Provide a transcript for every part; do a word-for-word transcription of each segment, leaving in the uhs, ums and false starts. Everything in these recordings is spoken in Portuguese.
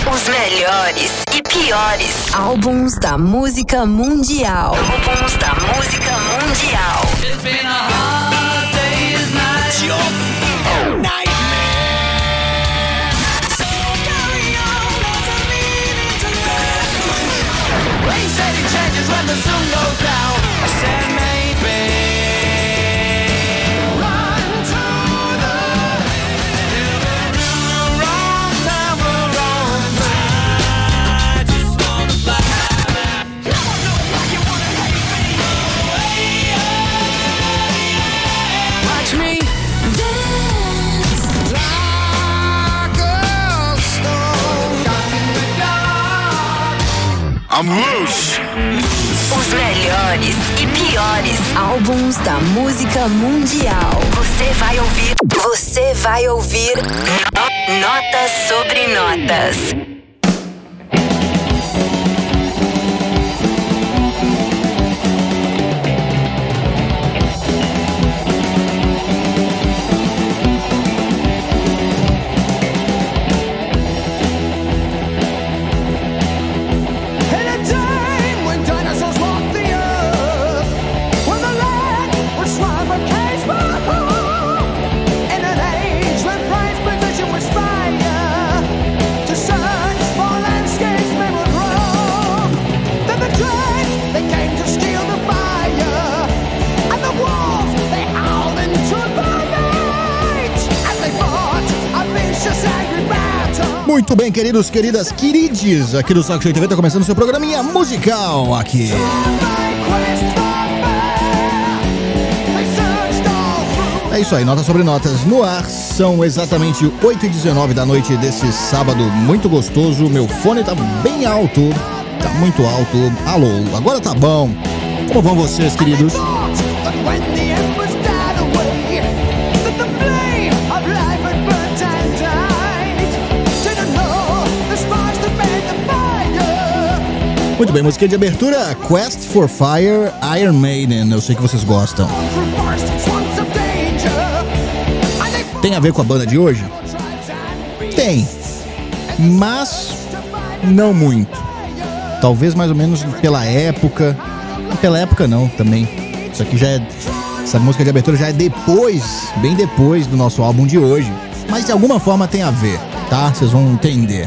Os melhores e piores álbuns da música mundial. Álbuns da música mundial. It's been a hard day's night. Your nightmare. So carry on, there's a meaning to life. They said it changes when the sun goes down. I said maybe. I'm loose. Os melhores e piores álbuns da música mundial. Você vai ouvir. Você vai ouvir Notas sobre Notas. Muito bem, queridos, queridas, querides, aqui do Saco Cheio T V tá começando o seu programinha musical aqui. É isso aí, Notas sobre Notas no ar, são exatamente oito e dezenove da noite desse sábado muito gostoso. Meu fone tá bem alto, tá muito alto. Alô, agora tá bom. Como vão vocês, queridos? Muito bem, música de abertura, Quest for Fire, Iron Maiden. Eu sei que vocês gostam. Tem a ver com a banda de hoje? Tem, mas não muito. Talvez mais ou menos pela época. Pela época não, também. Isso aqui já é... Essa música de abertura já é depois, bem depois do nosso álbum de hoje. Mas de alguma forma tem a ver, tá? Vocês vão entender.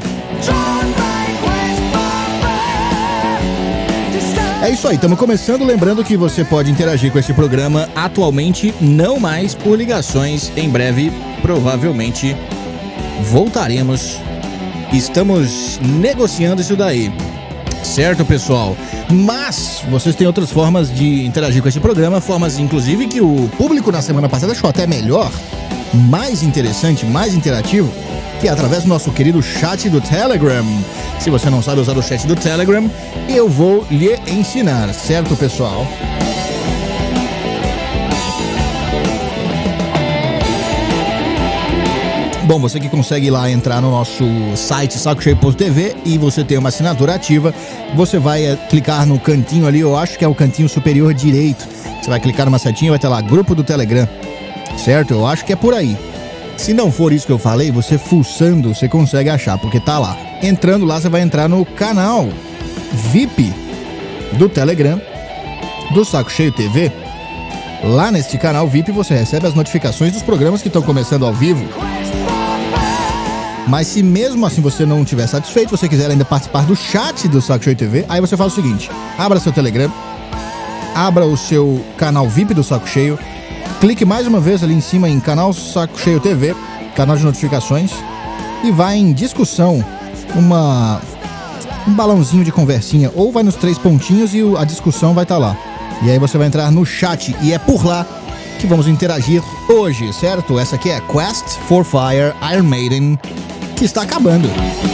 É isso aí, estamos começando, lembrando que você pode interagir com esse programa atualmente, não mais por ligações. Em breve, provavelmente, voltaremos. Estamos negociando isso daí, certo, pessoal? Mas vocês têm outras formas de interagir com esse programa, formas inclusive que o público na semana passada achou até melhor, mais interessante, mais interativo, que é através do nosso querido chat do Telegram. Se você não sabe usar o chat do Telegram, eu vou lhe ensinar, certo, pessoal? Bom, você que consegue ir lá entrar no nosso site saco cheio ponto t v e você tem uma assinatura ativa, você vai é, clicar no cantinho ali, eu acho que é o cantinho superior direito. Você vai clicar numa setinha e vai ter lá, grupo do Telegram, certo? Eu acho que é por aí. Se não for isso que eu falei, você fuçando, você consegue achar, porque tá lá. Entrando lá, você vai entrar no canal V I P do Telegram, do Saco Cheio T V. Lá neste canal V I P você recebe as notificações dos programas que estão começando ao vivo. Mas se mesmo assim você não estiver satisfeito, você quiser ainda participar do chat do Saco Cheio T V, aí você faz o seguinte, abra seu Telegram, abra o seu canal V I P do Saco Cheio, clique mais uma vez ali em cima em canal Saco Cheio T V, canal de notificações, e vai em discussão, uma, um balãozinho de conversinha, ou vai nos três pontinhos e a discussão vai estar lá. E aí você vai entrar no chat e é por lá que vamos interagir hoje, certo? Essa aqui é Quest for Fire, Iron Maiden, que está acabando.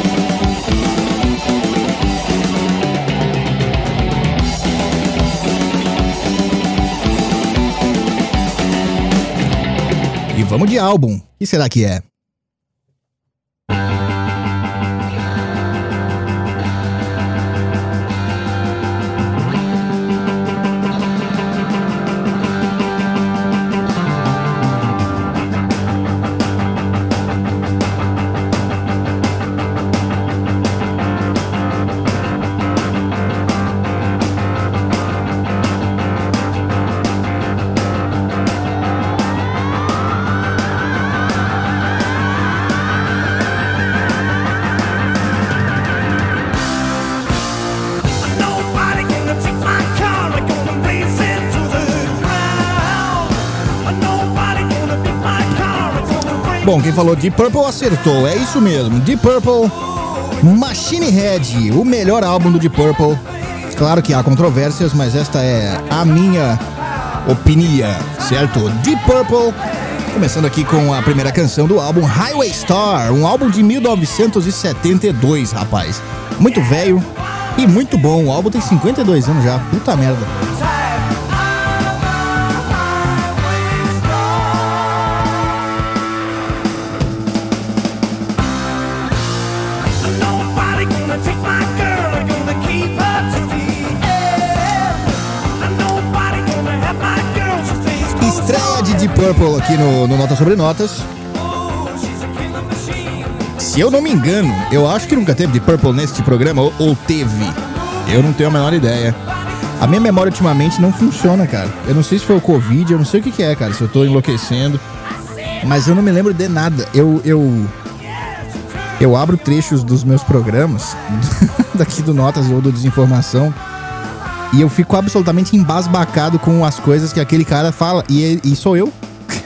E vamos de álbum. O que será que é? Bom, quem falou Deep Purple acertou, é isso mesmo. Deep Purple, Machine Head, o melhor álbum do Deep Purple. Claro que há controvérsias, mas esta é a minha opinião, certo? Deep Purple, começando aqui com a primeira canção do álbum Highway Star, um álbum de mil novecentos e setenta e dois, rapaz. Muito velho e muito bom, o álbum tem cinquenta e dois anos já, puta merda. Estreia de Deep Purple aqui no, no Notas Sobre Notas. Se eu não me engano, eu acho que nunca teve Deep Purple neste programa, ou, ou teve. Eu não tenho a menor ideia. A minha memória ultimamente não funciona, cara. Eu não sei se foi o Covid, eu não sei o que, que é, cara, se eu tô enlouquecendo. Mas eu não me lembro de nada. Eu, eu, eu abro trechos dos meus programas, daqui do Notas ou do Desinformação, e eu fico absolutamente embasbacado com as coisas que aquele cara fala. E, e sou eu.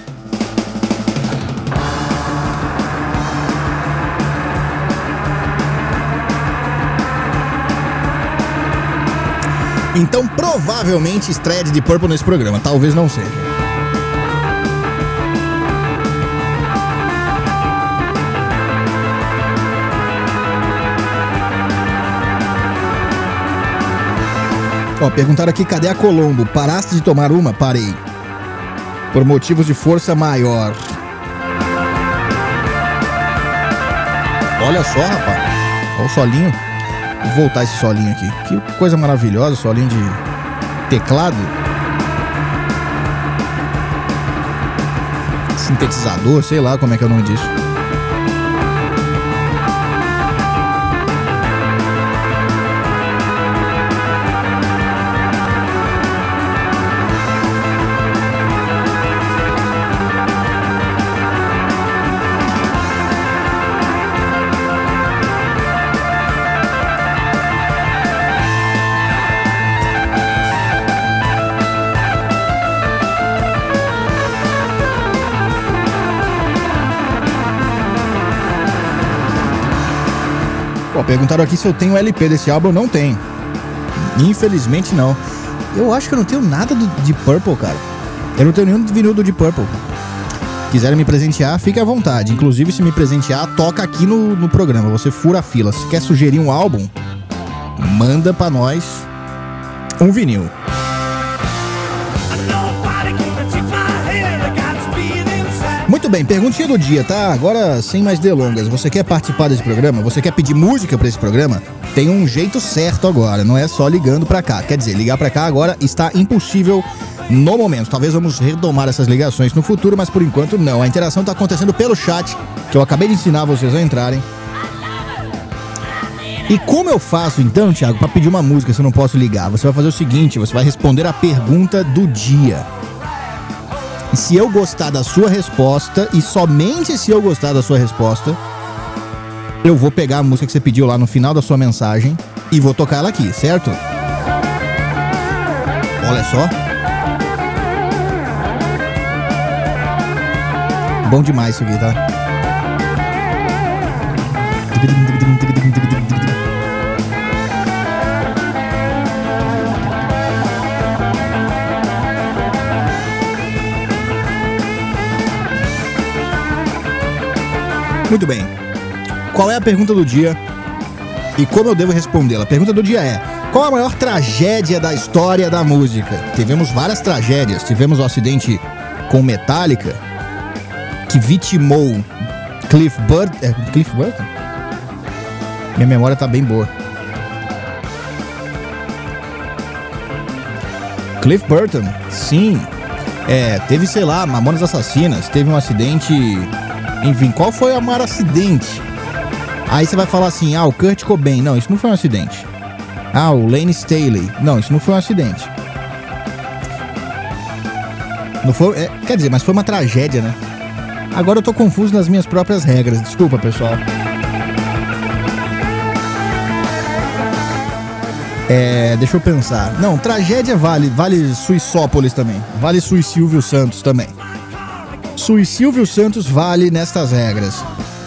Então, provavelmente, estreia de Deep Purple nesse programa. Talvez não seja. Ó, perguntaram aqui, cadê a Colombo? Paraste de tomar uma? Parei. Por motivos de força maior. Olha só, rapaz. Olha o solinho. Vou voltar esse solinho aqui. Que coisa maravilhosa, solinho de teclado. Sintetizador, sei lá como é que é o nome disso. Ó, perguntaram aqui se eu tenho L P desse álbum. Eu não tenho. Infelizmente não. Eu acho que eu não tenho nada do Deep Purple, cara. Eu não tenho nenhum vinil do Deep Purple. Quiserem me presentear, fique à vontade. Inclusive, se me presentear, toca aqui no, no programa. Você fura a fila. Se quer sugerir um álbum, manda pra nós um vinil. Muito bem, perguntinha do dia, tá? Agora, sem mais delongas, você quer participar desse programa? Você quer pedir música pra esse programa? Tem um jeito certo agora, não é só ligando pra cá. Quer dizer, ligar pra cá agora está impossível no momento. Talvez vamos retomar essas ligações no futuro, mas por enquanto não. A interação tá acontecendo pelo chat, que eu acabei de ensinar vocês a entrarem. E como eu faço então, Thiago, pra pedir uma música se eu não posso ligar? Você vai fazer o seguinte, você vai responder a pergunta do dia. E se eu gostar da sua resposta, e somente se eu gostar da sua resposta, eu vou pegar a música que você pediu lá no final da sua mensagem e vou tocar ela aqui, certo? Olha só. Bom demais isso aqui, tá? Muito bem. Qual é a pergunta do dia e como eu devo respondê-la? A pergunta do dia é: qual a maior tragédia da história da música? Tivemos várias tragédias. Tivemos o acidente com Metallica, que vitimou Cliff Burton. É, Cliff Burton? Minha memória tá bem boa. Cliff Burton, sim. É, teve, sei lá, Mamonas Assassinas. Teve um acidente. Enfim, qual foi o maior acidente? Aí você vai falar assim, ah, o Kurt Cobain. Não, isso não foi um acidente. Ah, o Lane Staley. Não, isso não foi um acidente. Não foi, é, quer dizer, mas foi uma tragédia, né? Agora eu tô confuso nas minhas próprias regras. Desculpa, pessoal. É, deixa eu pensar. Não, tragédia vale, vale Suissópolis também. Vale Sui Silvio Santos também. Isso e Silvio Santos vale nestas regras.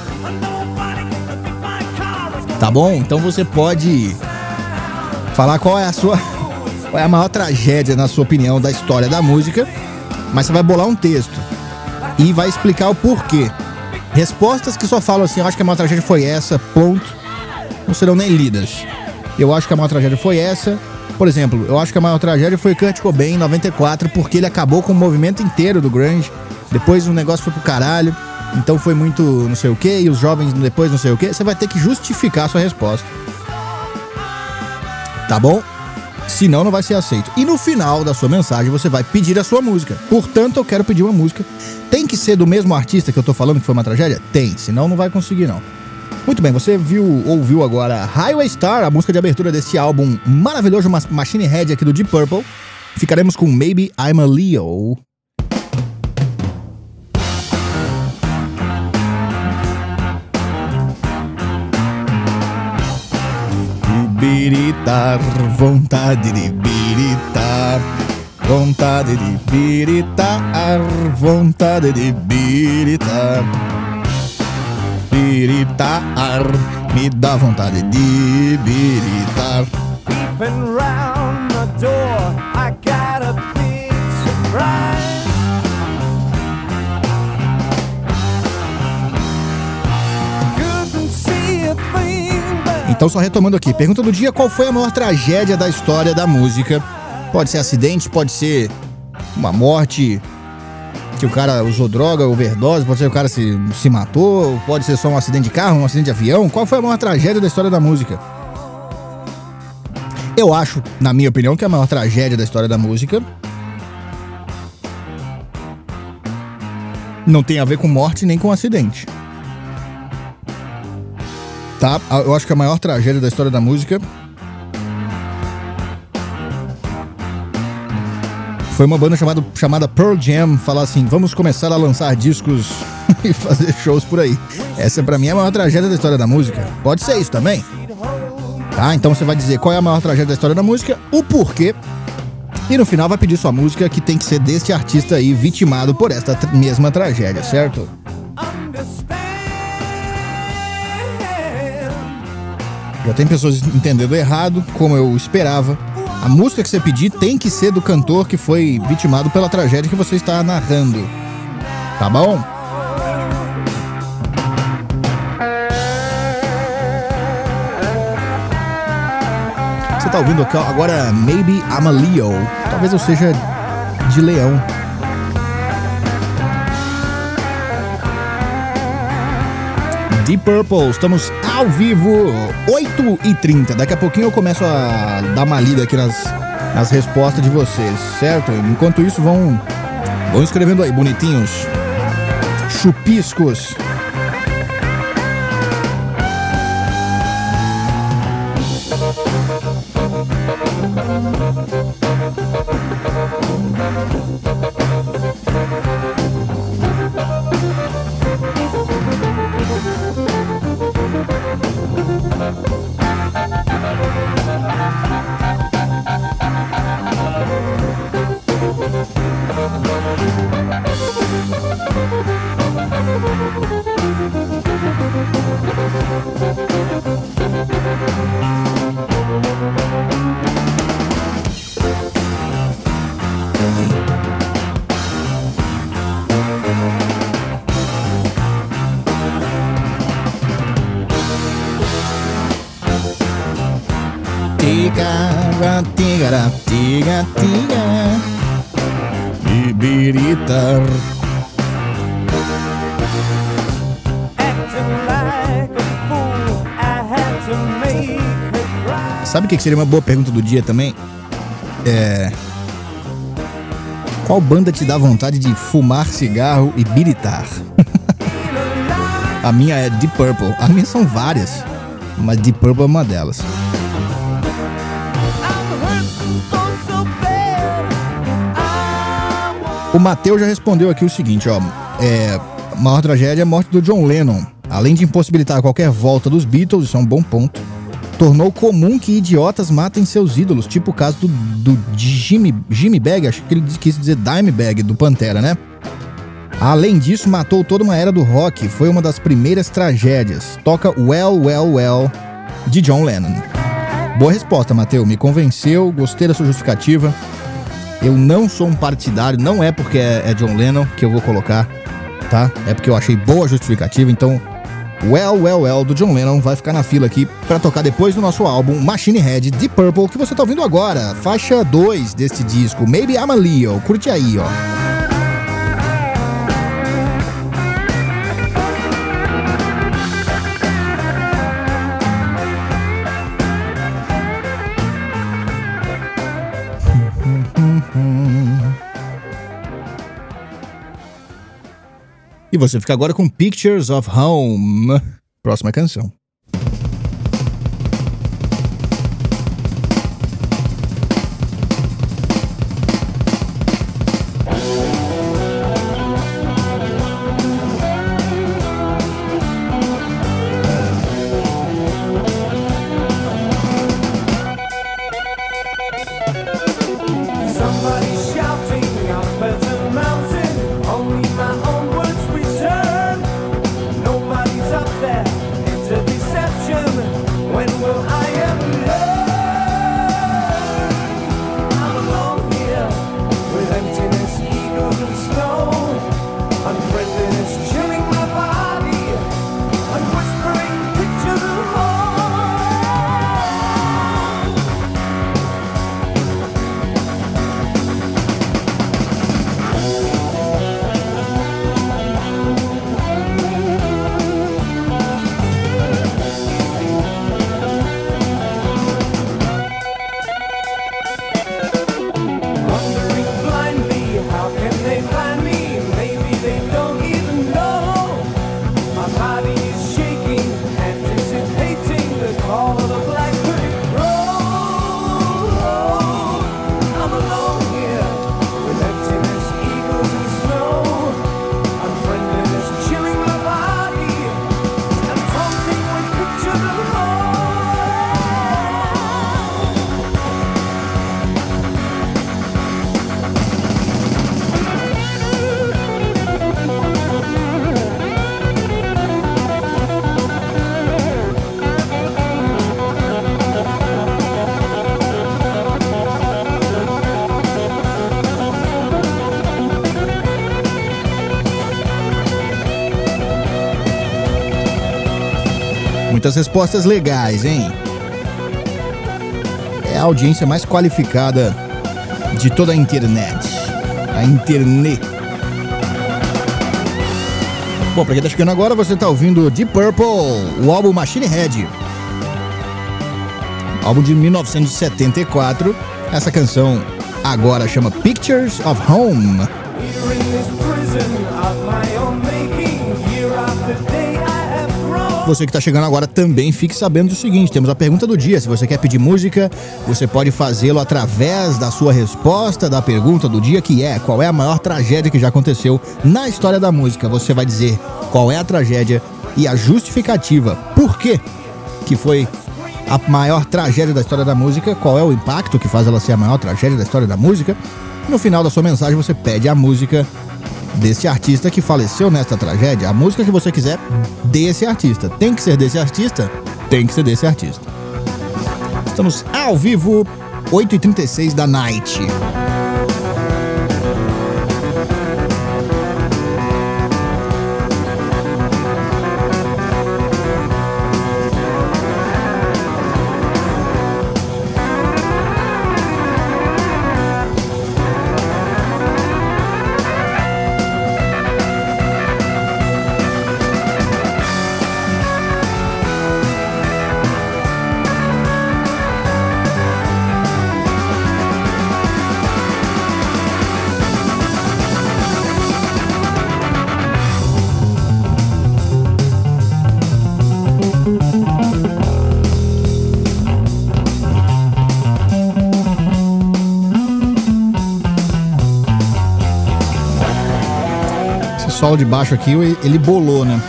Tá bom? Então você pode falar qual é a sua, qual é a maior tragédia, na sua opinião, da história da música, mas você vai bolar um texto e vai explicar o porquê. Respostas que só falam assim, eu acho que a maior tragédia foi essa, ponto, não serão nem lidas. Eu acho que a maior tragédia foi essa. Por exemplo, eu acho que a maior tragédia foi Kurt Cobain em noventa e quatro, porque ele acabou com o movimento inteiro do grunge. Depois o negócio foi pro caralho, então foi muito não sei o que, e os jovens depois não sei o que. Você vai ter que justificar a sua resposta. Tá bom? Senão não vai ser aceito. E no final da sua mensagem você vai pedir a sua música. Portanto, eu quero pedir uma música. Tem que ser do mesmo artista que eu tô falando que foi uma tragédia? Tem, senão não vai conseguir não. Muito bem, você viu, ouviu agora Highway Star, a música de abertura desse álbum maravilhoso, Machine Head aqui do Deep Purple. Ficaremos com Maybe I'm a Leo. Biritar, vontade de biritar, vontade de biritar, vontade de biritar. Biritar, me dá vontade de biritar. Peeping round the door, I got a big surprise. Couldn't see a thing. Então, só retomando aqui, pergunta do dia: qual foi a maior tragédia da história da música? Pode ser acidente, pode ser uma morte, que o cara usou droga, overdose, pode ser o cara se, se matou, pode ser só um acidente de carro, um acidente de avião. Qual foi a maior tragédia da história da música? Eu acho, na minha opinião, que a maior tragédia da história da música não tem a ver com morte nem com acidente. Tá? Eu acho que a maior tragédia da história da música foi uma banda chamada, chamada Pearl Jam falar assim: vamos começar a lançar discos e fazer shows por aí. Essa pra mim é a maior tragédia da história da música. Pode ser isso também. Tá? Então você vai dizer qual é a maior tragédia da história da música, o porquê, e no final vai pedir sua música, que tem que ser deste artista aí vitimado por esta tra- mesma tragédia, certo? Já tem pessoas entendendo errado, como eu esperava. A música que você pedir tem que ser do cantor que foi vitimado pela tragédia que você está narrando. Tá bom? Você tá ouvindo agora Maybe I'm a Leo. Talvez eu seja de leão. Deep Purple, estamos ao vivo, oito e trinta. Daqui a pouquinho eu começo a dar uma lida aqui nas, nas respostas de vocês, certo? Enquanto isso, vão, vão escrevendo aí, bonitinhos. Chupiscos. Tigara, tigara, tiga, tiga, bibiritar. Sabe o que seria uma boa pergunta do dia também? É... Qual banda te dá vontade de fumar cigarro e biritar? A minha é Deep Purple. As minhas são várias, mas Deep Purple é uma delas. O Matheus já respondeu aqui o seguinte, ó. É, a maior tragédia é a morte do John Lennon. Além de impossibilitar qualquer volta dos Beatles, isso é um bom ponto, tornou comum que idiotas matem seus ídolos, tipo o caso do, do Jimmy, Jimmy Bag, acho que ele quis dizer Dimebag, do Pantera, né? Além disso, matou toda uma era do rock. Foi uma das primeiras tragédias. Toca Well, Well, Well, de John Lennon. Boa resposta, Matheus. Me convenceu, gostei da sua justificativa. Eu não sou um partidário, não é porque é John Lennon que eu vou colocar, tá? É porque eu achei boa a justificativa, então Well, Well, Well, do John Lennon vai ficar na fila aqui pra tocar depois do nosso álbum Machine Head, Deep Purple, que você tá ouvindo agora. Faixa dois deste disco, Maybe I'm a Leo. Curte aí, ó. E você fica agora com Pictures of Home. Próxima canção. Muitas respostas legais, hein? É a audiência mais qualificada de toda a internet. A internet. Bom, pra quem tá chegando agora, você tá ouvindo Deep Purple, o álbum Machine Head. Álbum de mil novecentos e setenta e quatro. Essa canção agora chama Pictures of Home. Você que está chegando agora também fique sabendo do seguinte, temos a pergunta do dia. Se você quer pedir música, você pode fazê-lo através da sua resposta da pergunta do dia, que é: qual é a maior tragédia que já aconteceu na história da música? Você vai dizer qual é a tragédia e a justificativa. Por quê que foi a maior tragédia da história da música? Qual é o impacto que faz ela ser a maior tragédia da história da música? No final da sua mensagem você pede a música desse artista que faleceu nesta tragédia. A música que você quiser desse artista. Tem que ser desse artista? Tem que ser desse artista. Estamos ao vivo, oito e trinta e seis da night. Solo de baixo aqui, ele bolou, né?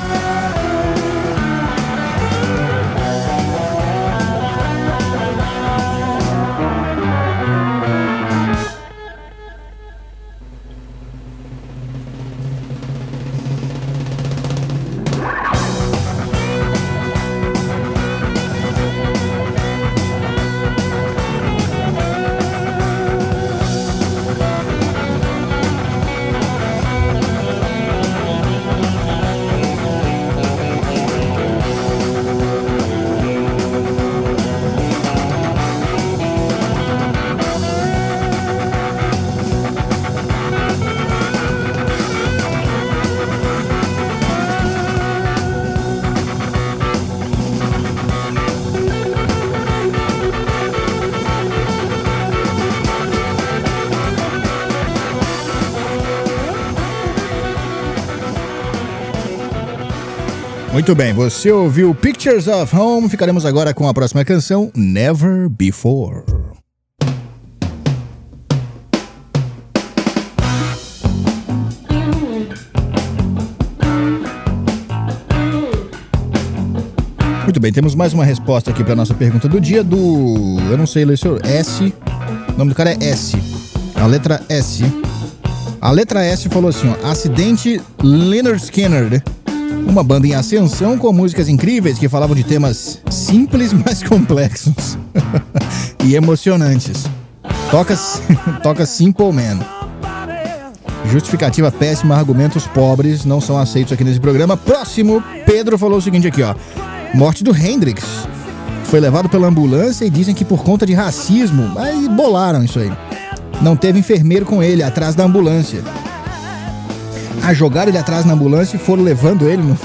Muito bem, você ouviu Pictures of Home. Ficaremos agora com a próxima canção, Never Before. Muito bem, temos mais uma resposta aqui para nossa pergunta do dia do... Eu não sei ler seu... S. O nome do cara é S. A letra S. A letra S falou assim, ó. Acidente Lynyrd Skynyrd. Uma banda em ascensão com músicas incríveis que falavam de temas simples, mas complexos. E emocionantes. Toca, toca Simple Man. Justificativa péssima, argumentos pobres não são aceitos aqui nesse programa. Próximo, Pedro falou o seguinte aqui, ó. Morte do Hendrix. Foi levado pela ambulância e dizem que por conta de racismo, aí bolaram isso aí. Não teve enfermeiro com ele atrás da ambulância. Ah, jogaram ele atrás na ambulância e foram levando ele no...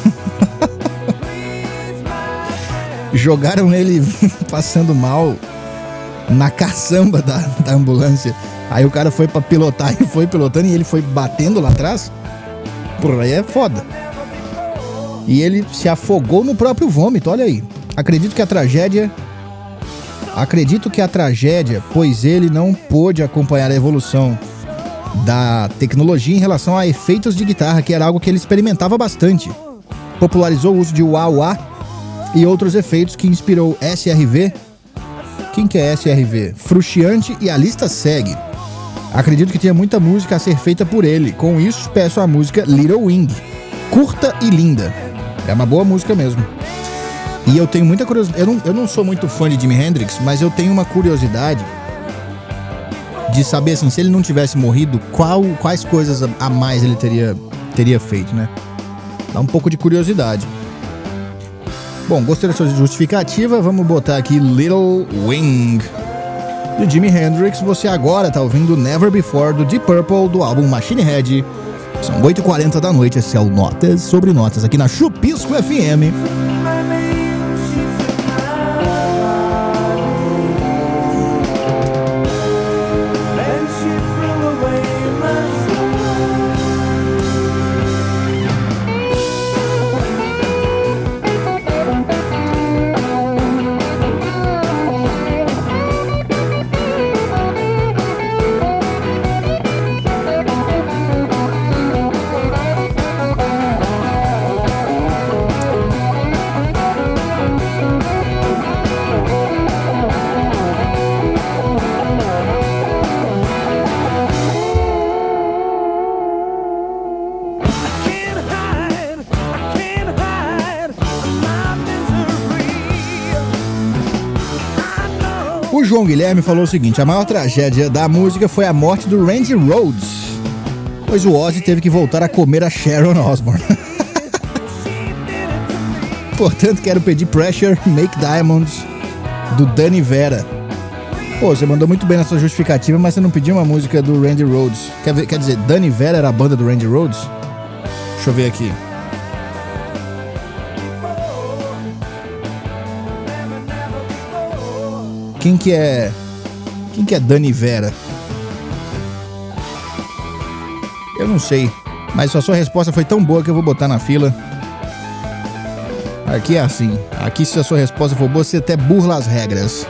Jogaram ele passando mal na caçamba da, da ambulância. Aí o cara foi pra pilotar e foi pilotando e ele foi batendo lá atrás. Por aí é foda. E ele se afogou no próprio vômito, olha aí. Acredito que a tragédia... Acredito que a tragédia, pois ele não pôde acompanhar a evolução da tecnologia em relação a efeitos de guitarra, que era algo que ele experimentava bastante. Popularizou o uso de wah-wah e outros efeitos que inspirou S R V. Quem que é S R V? Frusciante, e a lista segue. Acredito que tinha muita música a ser feita por ele. Com isso, peço a música Little Wing. Curta e linda. É uma boa música mesmo. E eu tenho muita curiosidade. Eu não, eu não sou muito fã de Jimi Hendrix, mas eu tenho uma curiosidade de saber, assim, se ele não tivesse morrido, qual, quais coisas a mais ele teria, teria feito, né? Dá um pouco de curiosidade. Bom, gostei da sua justificativa. Vamos botar aqui Little Wing de Jimi Hendrix. Você agora tá ouvindo Never Before do Deep Purple, do álbum Machine Head. São oito e quarenta da noite. Esse é o Notas sobre Notas aqui na Chupisco F M. O João Guilherme falou o seguinte: a maior tragédia da música foi a morte do Randy Rhoads, pois o Ozzy teve que voltar a comer a Sharon Osbourne. Portanto, quero pedir Pressure, Make Diamonds, do Danny Vera. Pô, você mandou muito bem na sua justificativa, mas você não pediu uma música do Randy Rhoads. Quer, ver, quer dizer, Danny Vera era a banda do Randy Rhoads? Deixa eu ver aqui. Quem que é... Quem que é Danny Vera? Eu não sei, mas a sua resposta foi tão boa que eu vou botar na fila. Aqui é assim. Aqui, se a sua resposta for boa, você até burla as regras.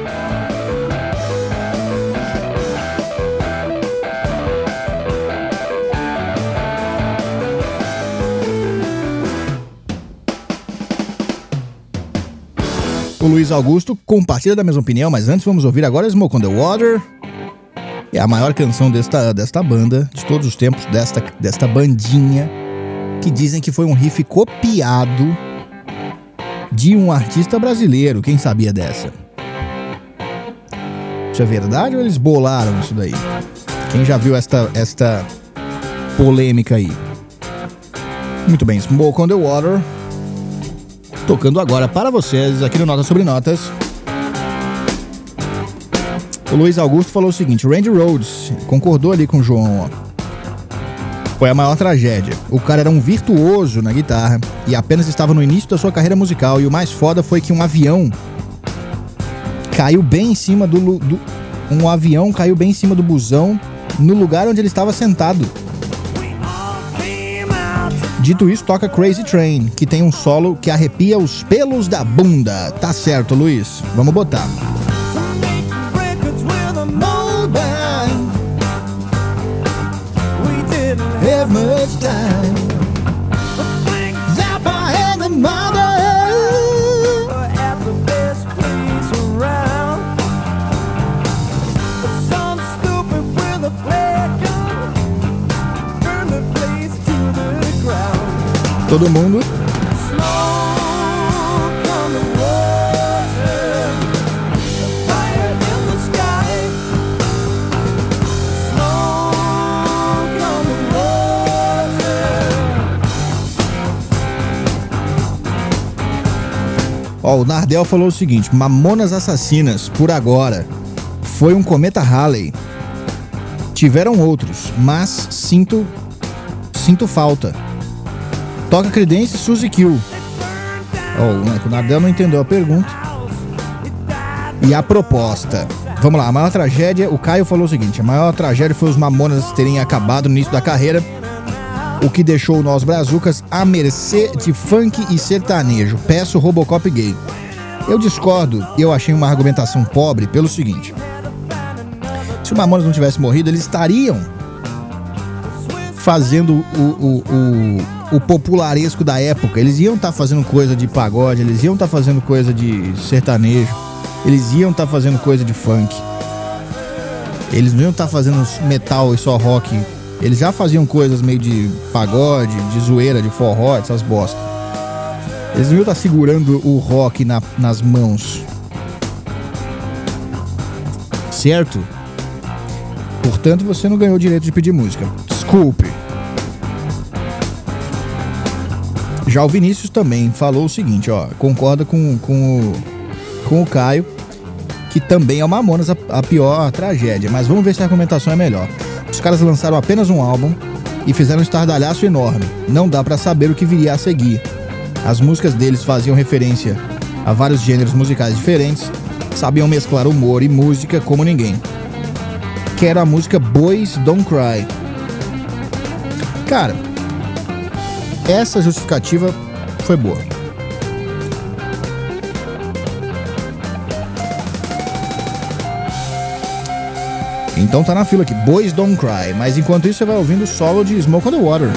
O Luiz Augusto compartilha da mesma opinião, mas antes vamos ouvir agora Smoke on the Water. É a maior canção desta, desta banda, de todos os tempos, desta, desta bandinha, que dizem que foi um riff copiado de um artista brasileiro. Quem sabia dessa? Isso é verdade ou eles bolaram isso daí? Quem já viu esta, esta polêmica aí? Muito bem, Smoke on the Water, tocando agora para vocês aqui no Notas sobre Notas. O Luiz Augusto falou o seguinte: Randy Rhoads, concordou ali com o João, ó. Foi a maior tragédia. O cara era um virtuoso na guitarra e apenas estava no início da sua carreira musical. E o mais foda foi que um avião caiu bem em cima do... do um avião caiu bem em cima do busão, no lugar onde ele estava sentado. Dito isso, toca Crazy Train, que tem um solo que arrepia os pelos da bunda. Tá certo, Luiz? Vamos botar. Have much time. Zappa and the mother at the best place around. Some stupid with a flare gun burn the place to the ground. Todo mundo. Ó, o Nardel falou o seguinte: Mamonas Assassinas, por agora, foi um cometa Halley. Tiveram outros, mas sinto sinto falta. Toca Creedence, Suzy Kill. Ó, o Nardel não entendeu a pergunta. E a proposta. Vamos lá, a maior tragédia, o Caio falou o seguinte: a maior tragédia foi os Mamonas terem acabado no início da carreira, o que deixou nós brazucas à mercê de funk e sertanejo. Peço Robocop gay. Eu discordo e eu achei uma argumentação pobre pelo seguinte: se o Mamonas não tivesse morrido, eles estariam fazendo o, o, o, o popularesco da época. Eles iam estar tá fazendo coisa de pagode, eles iam estar tá fazendo coisa de sertanejo, eles iam estar tá fazendo coisa de funk. Eles não iam estar tá fazendo metal e só rock. Eles já faziam coisas meio de pagode, de zoeira, de forró, essas bosta. Eles não iam estar segurando o rock na, nas mãos. Certo? Portanto, você não ganhou o direito de pedir música. Desculpe. Já o Vinícius também falou o seguinte, ó. Concorda com, com, o, com o Caio, que também é o Mamonas a, a pior tragédia. Mas vamos ver se a argumentação é melhor. Os caras lançaram apenas um álbum e fizeram um estardalhaço enorme. Não dá pra saber o que viria a seguir. As músicas deles faziam referência a vários gêneros musicais diferentes, sabiam mesclar humor e música como ninguém. Quero a música Boys Don't Cry. Cara, essa justificativa foi boa. Então tá na fila aqui, Boys Don't Cry. Mas enquanto isso você vai ouvindo o solo de Smoke on the Water.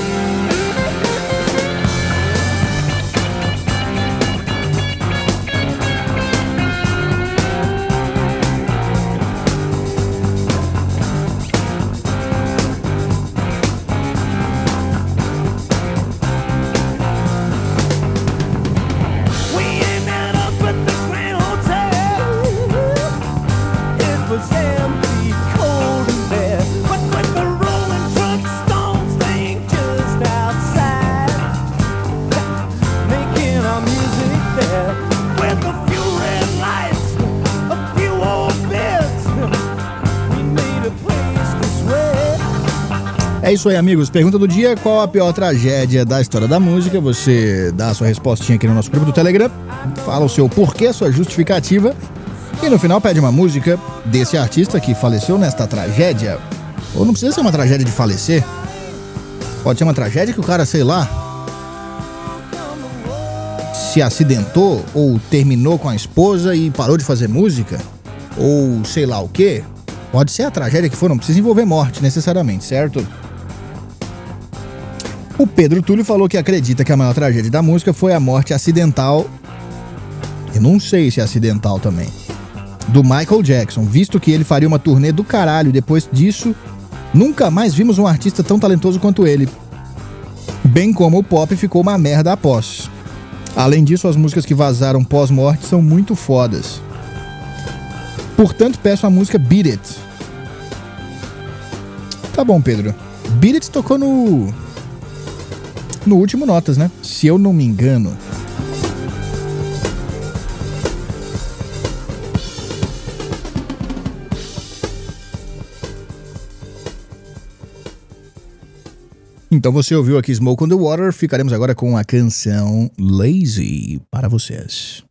É isso aí, amigos. Pergunta do dia: qual a pior tragédia da história da música? Você dá a sua respostinha aqui no nosso grupo do Telegram, fala o seu porquê, a sua justificativa, e no final pede uma música desse artista que faleceu nesta tragédia. Ou não precisa ser uma tragédia de falecer. Pode ser uma tragédia que o cara, sei lá, se acidentou ou terminou com a esposa e parou de fazer música, ou sei lá o quê. Pode ser a tragédia que for, não precisa envolver morte necessariamente, certo? O Pedro Túlio falou que acredita que a maior tragédia da música foi a morte acidental, eu não sei se é acidental também, do Michael Jackson, visto que ele faria uma turnê do caralho. Depois disso, nunca mais vimos um artista tão talentoso quanto ele. Bem como o pop ficou uma merda após. Além disso, as músicas que vazaram pós-morte são muito fodas. Portanto, peço a música Beat It. Tá bom, Pedro. Beat It tocou no... no último Notas, né? Se eu não me engano. Então você ouviu aqui Smoke on the Water. Ficaremos agora com a canção Lazy para vocês.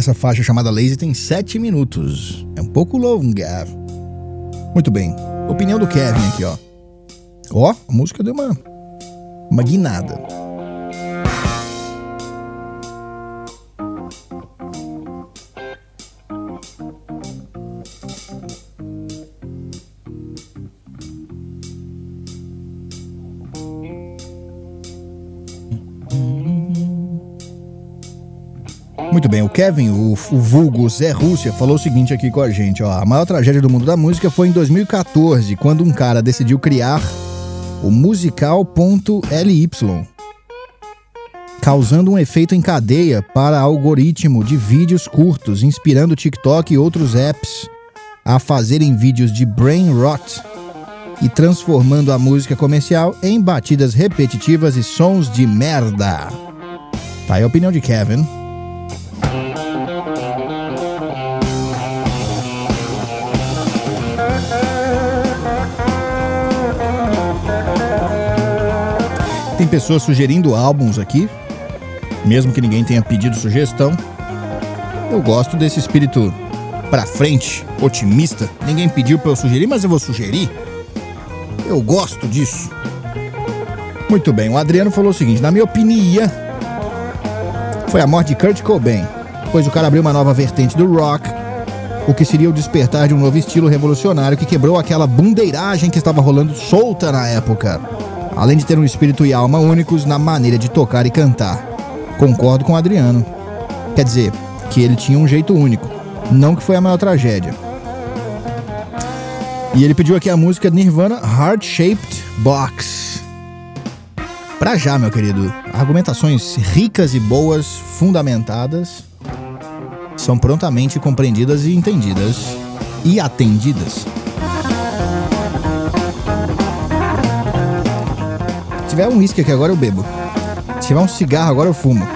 Essa faixa chamada Lazy tem sete minutos. É um pouco longa. Muito bem. Opinião do Kevin aqui, ó. Ó, a música deu uma, uma guinada. Muito bem, o Kevin, o, o vulgo Zé Rússia, falou o seguinte aqui com a gente, ó. A maior tragédia do mundo da música foi em dois mil e quatorze, quando um cara decidiu criar o musical ponto L Y, causando um efeito em cadeia para algoritmo de vídeos curtos, inspirando o TikTok e outros apps a fazerem vídeos de brain rot e transformando a música comercial em batidas repetitivas e sons de merda. Tá aí a opinião de Kevin. Tem pessoas sugerindo álbuns aqui, mesmo que ninguém tenha pedido sugestão. Eu gosto desse espírito pra frente, otimista. Ninguém pediu pra eu sugerir, mas eu vou sugerir. Eu gosto disso. Muito bem, o Adriano falou o seguinte: na minha opinião, foi a morte de Kurt Cobain, pois o cara abriu uma nova vertente do rock, o que seria o despertar de um novo estilo revolucionário que quebrou aquela bundeiragem que estava rolando solta na época. Além de ter um espírito e alma únicos na maneira de tocar e cantar. Concordo com o Adriano. Quer dizer, que ele tinha um jeito único, não que foi a maior tragédia. E ele pediu aqui a música Nirvana, Heart Shaped Box. Pra já, meu querido. Argumentações ricas e boas, fundamentadas, são prontamente compreendidas e entendidas. E atendidas. Se tiver um uísque aqui agora eu bebo. Se tiver um cigarro agora eu fumo.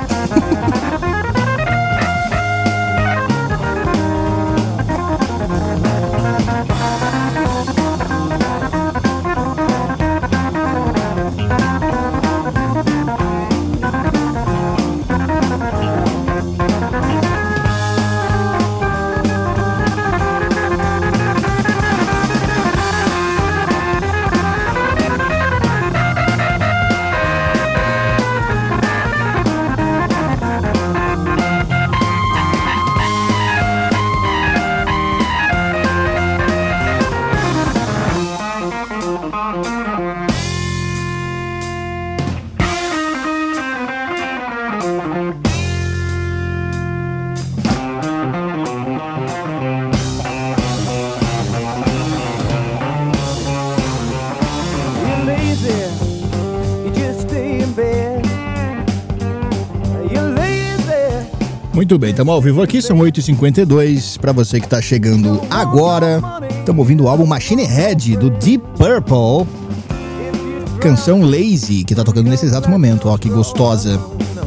Muito bem, estamos ao vivo aqui, são oito e cinquenta e dois. Para você que está chegando agora, estamos ouvindo o álbum Machine Head, do Deep Purple. Canção Lazy, que está tocando nesse exato momento, ó, que gostosa.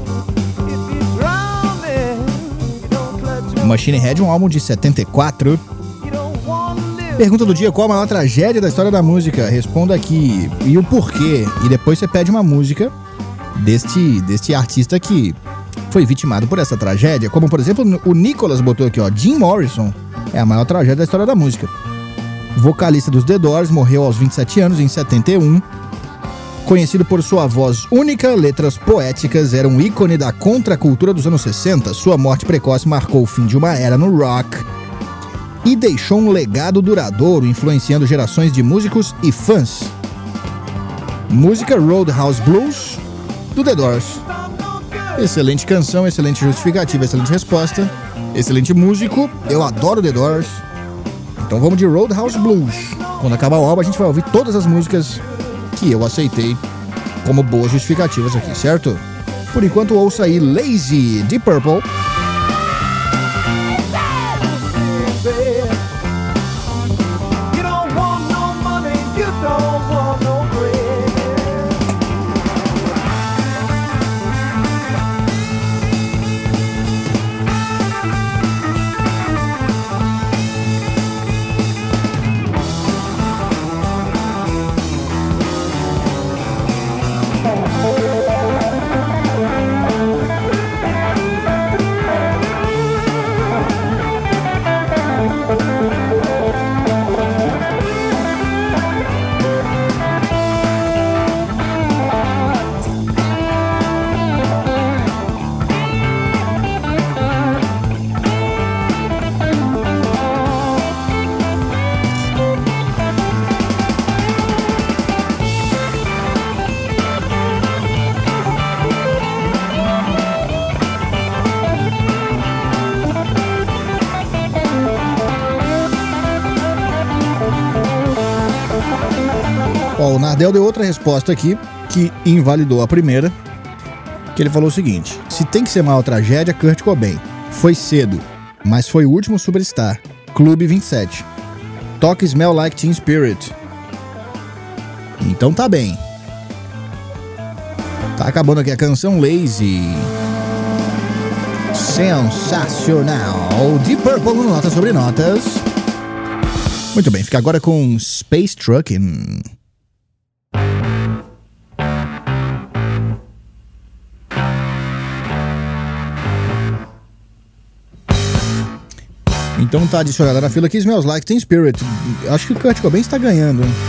Machine Head é um álbum de setenta e quatro. Pergunta do dia: qual a maior tragédia da história da música? Responda aqui, e o porquê. E depois você pede uma música deste, deste artista que foi vitimado por essa tragédia, como por exemplo o Nicholas botou aqui, ó, Jim Morrison é a maior tragédia da história da música. Vocalista dos The Doors, morreu aos vinte e sete anos em setenta e um. Conhecido por sua voz única, letras poéticas, era um ícone da contracultura dos anos sessenta. Sua morte precoce marcou o fim de uma era no rock e deixou um legado duradouro, influenciando gerações de músicos e fãs. Música Roadhouse Blues, do The Doors. Excelente canção, excelente justificativa, excelente resposta, excelente músico. Eu adoro The Doors. Então vamos de Roadhouse Blues. Quando acabar o álbum a gente vai ouvir todas as músicas que eu aceitei como boas justificativas aqui, certo? Por enquanto ouça aí Lazy, Deep Purple. Ó, o Nardel deu outra resposta aqui, que invalidou a primeira, que ele falou o seguinte: se tem que ser maior tragédia, Kurt Cobain. Foi cedo, mas foi o último superstar. Clube vinte e sete. Toca Smell Like Teen Spirit. Então tá bem. Tá acabando aqui a canção Lazy. Sensacional. Deep Purple no Notas sobre Notas. Muito bem, fica agora com Space Truckin'. Então tá adicionada na fila aqui Smells Like Teen Spirit. Acho que o Kurt Cobain está ganhando, hein?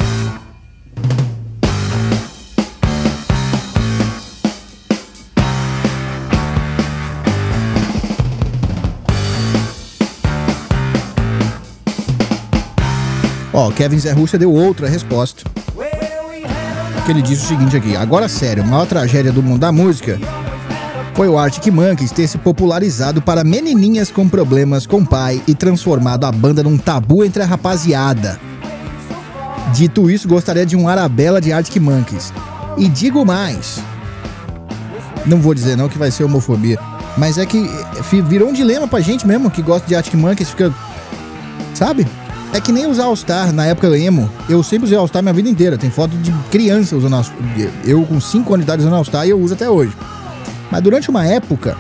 Ó, oh, Kevin Zé Rússia deu outra resposta. Que ele disse o seguinte aqui: agora sério, a maior tragédia do mundo da música foi o Arctic Monkeys ter se popularizado para menininhas com problemas com o pai e transformado a banda num tabu entre a rapaziada. Dito isso, gostaria de um Arabella de Arctic Monkeys. E digo mais, não vou dizer não que vai ser homofobia, mas é que virou um dilema pra gente mesmo que gosta de Arctic Monkeys, fica, sabe? É que nem usar All-Star na época emo. Eu sempre usei All-Star minha vida inteira. Tem foto de criança usando All-Star. Eu com cinco anos de idade usando All-Star e eu uso até hoje. Mas durante uma época,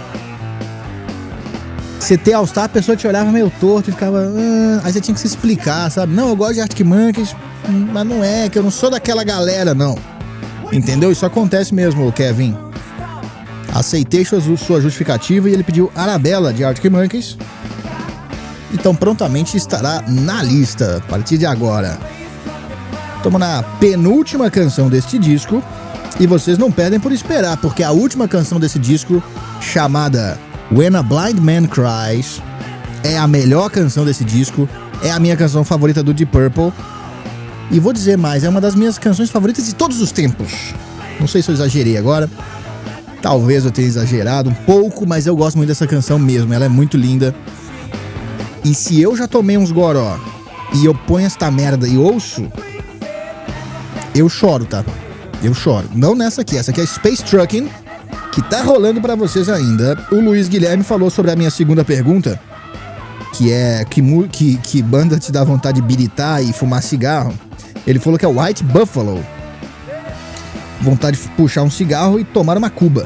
você ter All-Star, a pessoa te olhava meio torto e ficava... Ah, aí você tinha que se explicar, sabe? Não, eu gosto de Arctic Monkeys, mas não é, que eu não sou daquela galera, não. Entendeu? Isso acontece mesmo, Kevin. Aceitei sua, sua justificativa e ele pediu Arabella de Arctic Monkeys. Então prontamente estará na lista a partir de agora. Estamos na penúltima canção deste disco. E vocês não perdem por esperar, porque a última canção desse disco, chamada When a Blind Man Cries, é a melhor canção desse disco, é a minha canção favorita do Deep Purple. E vou dizer mais, é uma das minhas canções favoritas de todos os tempos. Não sei se eu exagerei agora, talvez eu tenha exagerado um pouco, mas eu gosto muito dessa canção mesmo, ela é muito linda. E se eu já tomei uns goró e eu ponho esta merda e ouço, eu choro, tá? Eu choro. Não nessa aqui, essa aqui é Space Truckin', que tá rolando pra vocês ainda. O Luiz Guilherme falou sobre a minha segunda pergunta, que é que, que, que banda te dá vontade de biritar e fumar cigarro. Ele falou que é White Buffalo. Vontade de puxar um cigarro e tomar uma cuba.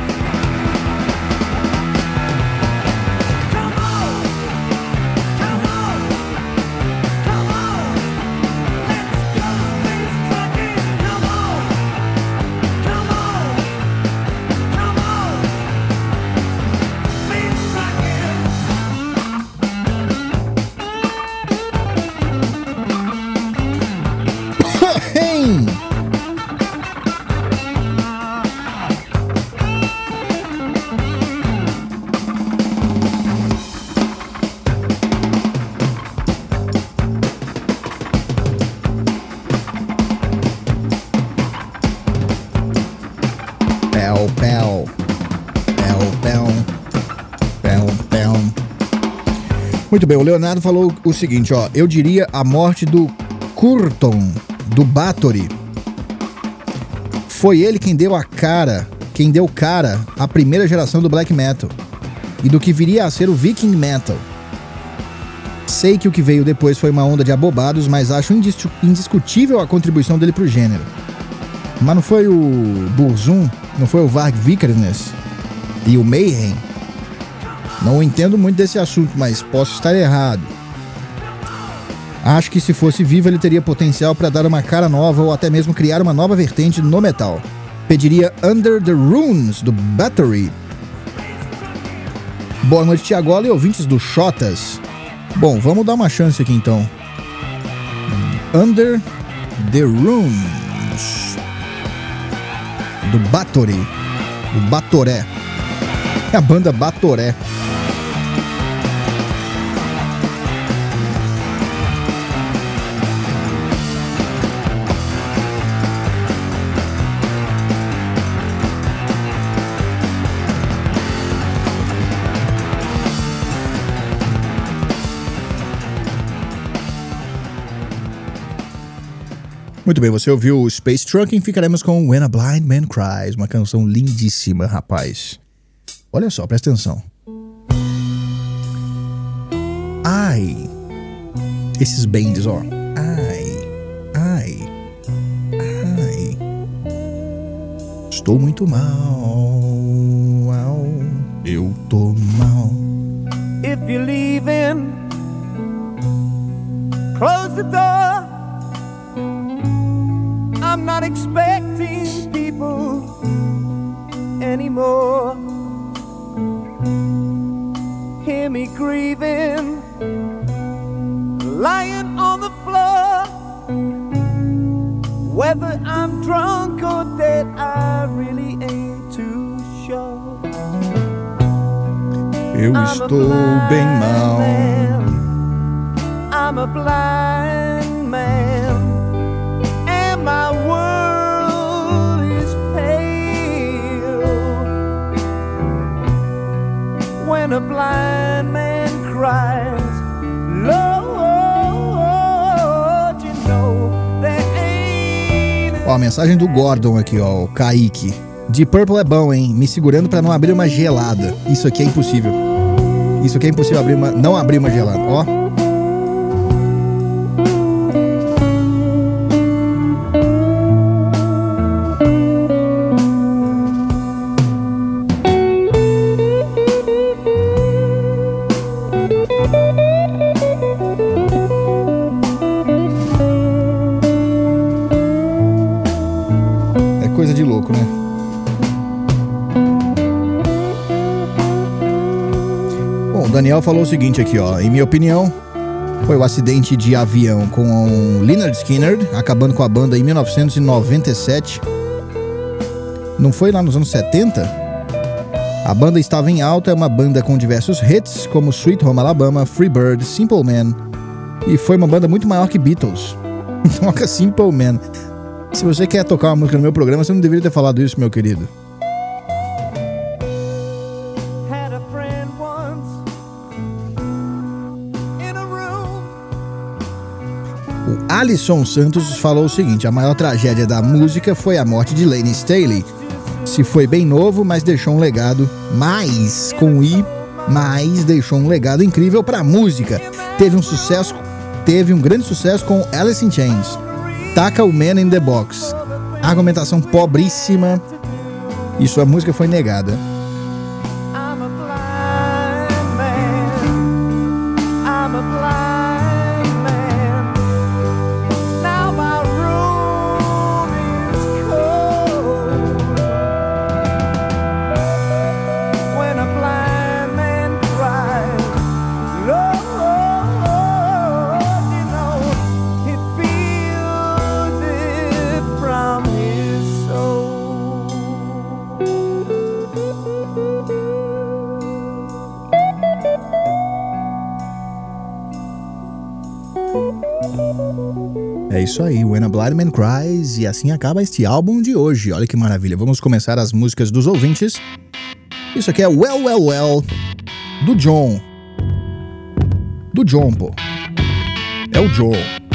Muito bem, o Leonardo falou o seguinte, ó. Eu diria a morte do Curton, do Bathory. Foi ele quem deu a cara, quem deu cara à primeira geração do black metal e do que viria a ser o viking metal. Sei que o que veio depois foi uma onda de abobados, mas acho indiscutível a contribuição dele pro gênero. Mas não foi o Burzum, não foi o Varg Vikernes e o Mayhem? Não entendo muito desse assunto, mas posso estar errado. Acho que se fosse vivo ele teria potencial para dar uma cara nova ou até mesmo criar uma nova vertente no metal. Pediria Under the Runes, do Bathory. Boa noite, Tiagola e ouvintes do Xotas. Bom, vamos dar uma chance aqui então. Under the Runes, do Bathory, do Batoré. É a banda Batoré. Muito bem, você ouviu o Space Trucking, ficaremos com When a Blind Man Cries, uma canção lindíssima, rapaz. Olha só, presta atenção. Ai, esses bends, ó. Ai, ai, ai. Estou muito mal, eu tô mal. If you're leaving, close the door. I'm not expecting people anymore. Hear me grieving, lying on the floor. Whether I'm drunk or dead, I really ain't too sure. Eu I'm estou bem mal. Man. I'm a blind man, and my world is pale. When a blind man cries, Lord, you know there ain't. Ó, a mensagem do Gordon aqui, ó, o Kaique. Deep Purple é bom, hein? Me segurando pra não abrir uma gelada. Isso aqui é impossível. Isso aqui é impossível abrir uma, não abrir uma gelada, ó. É coisa de louco, né? O Daniel falou o seguinte aqui, ó. Em minha opinião, foi o acidente de avião com o Lynyrd Skynyrd, acabando com a banda em mil novecentos e noventa e sete. Não foi lá nos anos setenta? A banda estava em alta, é uma banda com diversos hits, como Sweet Home Alabama, Free Bird, Simple Man. E foi uma banda muito maior que Beatles. Toca Simple Man. Se você quer tocar uma música no meu programa, você não deveria ter falado isso, meu querido. Alisson Santos falou o seguinte: a maior tragédia da música foi a morte de Layne Staley. Se foi bem novo, mas deixou um legado, mais com I, mas deixou um legado incrível pra música. Teve um sucesso, teve um grande sucesso com Alice in Chains. Taca o Man in the Box. Argumentação pobríssima. E sua música foi negada. É isso aí, When a Blind Man Cries, e assim acaba este álbum de hoje. Olha que maravilha, vamos começar as músicas dos ouvintes. Isso aqui é Well, Well, Well, do John. Do John, pô. É o John.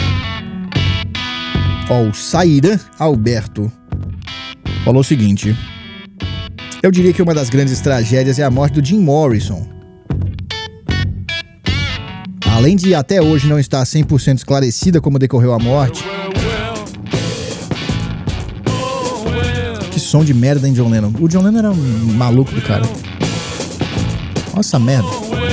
Ó, o Saíra Alberto falou o seguinte: eu diria que uma das grandes tragédias é a morte do Jim Morrison. Além de até hoje não estar cem por cento esclarecida como decorreu a morte. Que som de merda, hein, John Lennon? O John Lennon era um maluco do cara. Nossa, merda.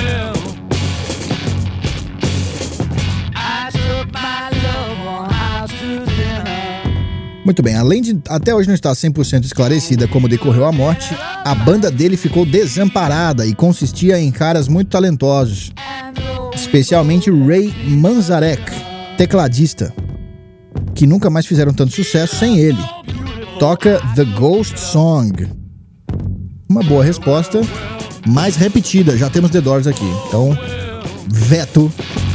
Muito bem, além de até hoje não estar cem por cento esclarecida como decorreu a morte, a banda dele ficou desamparada e consistia em caras muito talentosos. Especialmente Ray Manzarek, tecladista, que nunca mais fizeram tanto sucesso sem ele. Toca The Ghost Song. Uma boa resposta, mais repetida, já temos The Doors aqui. Então, veto.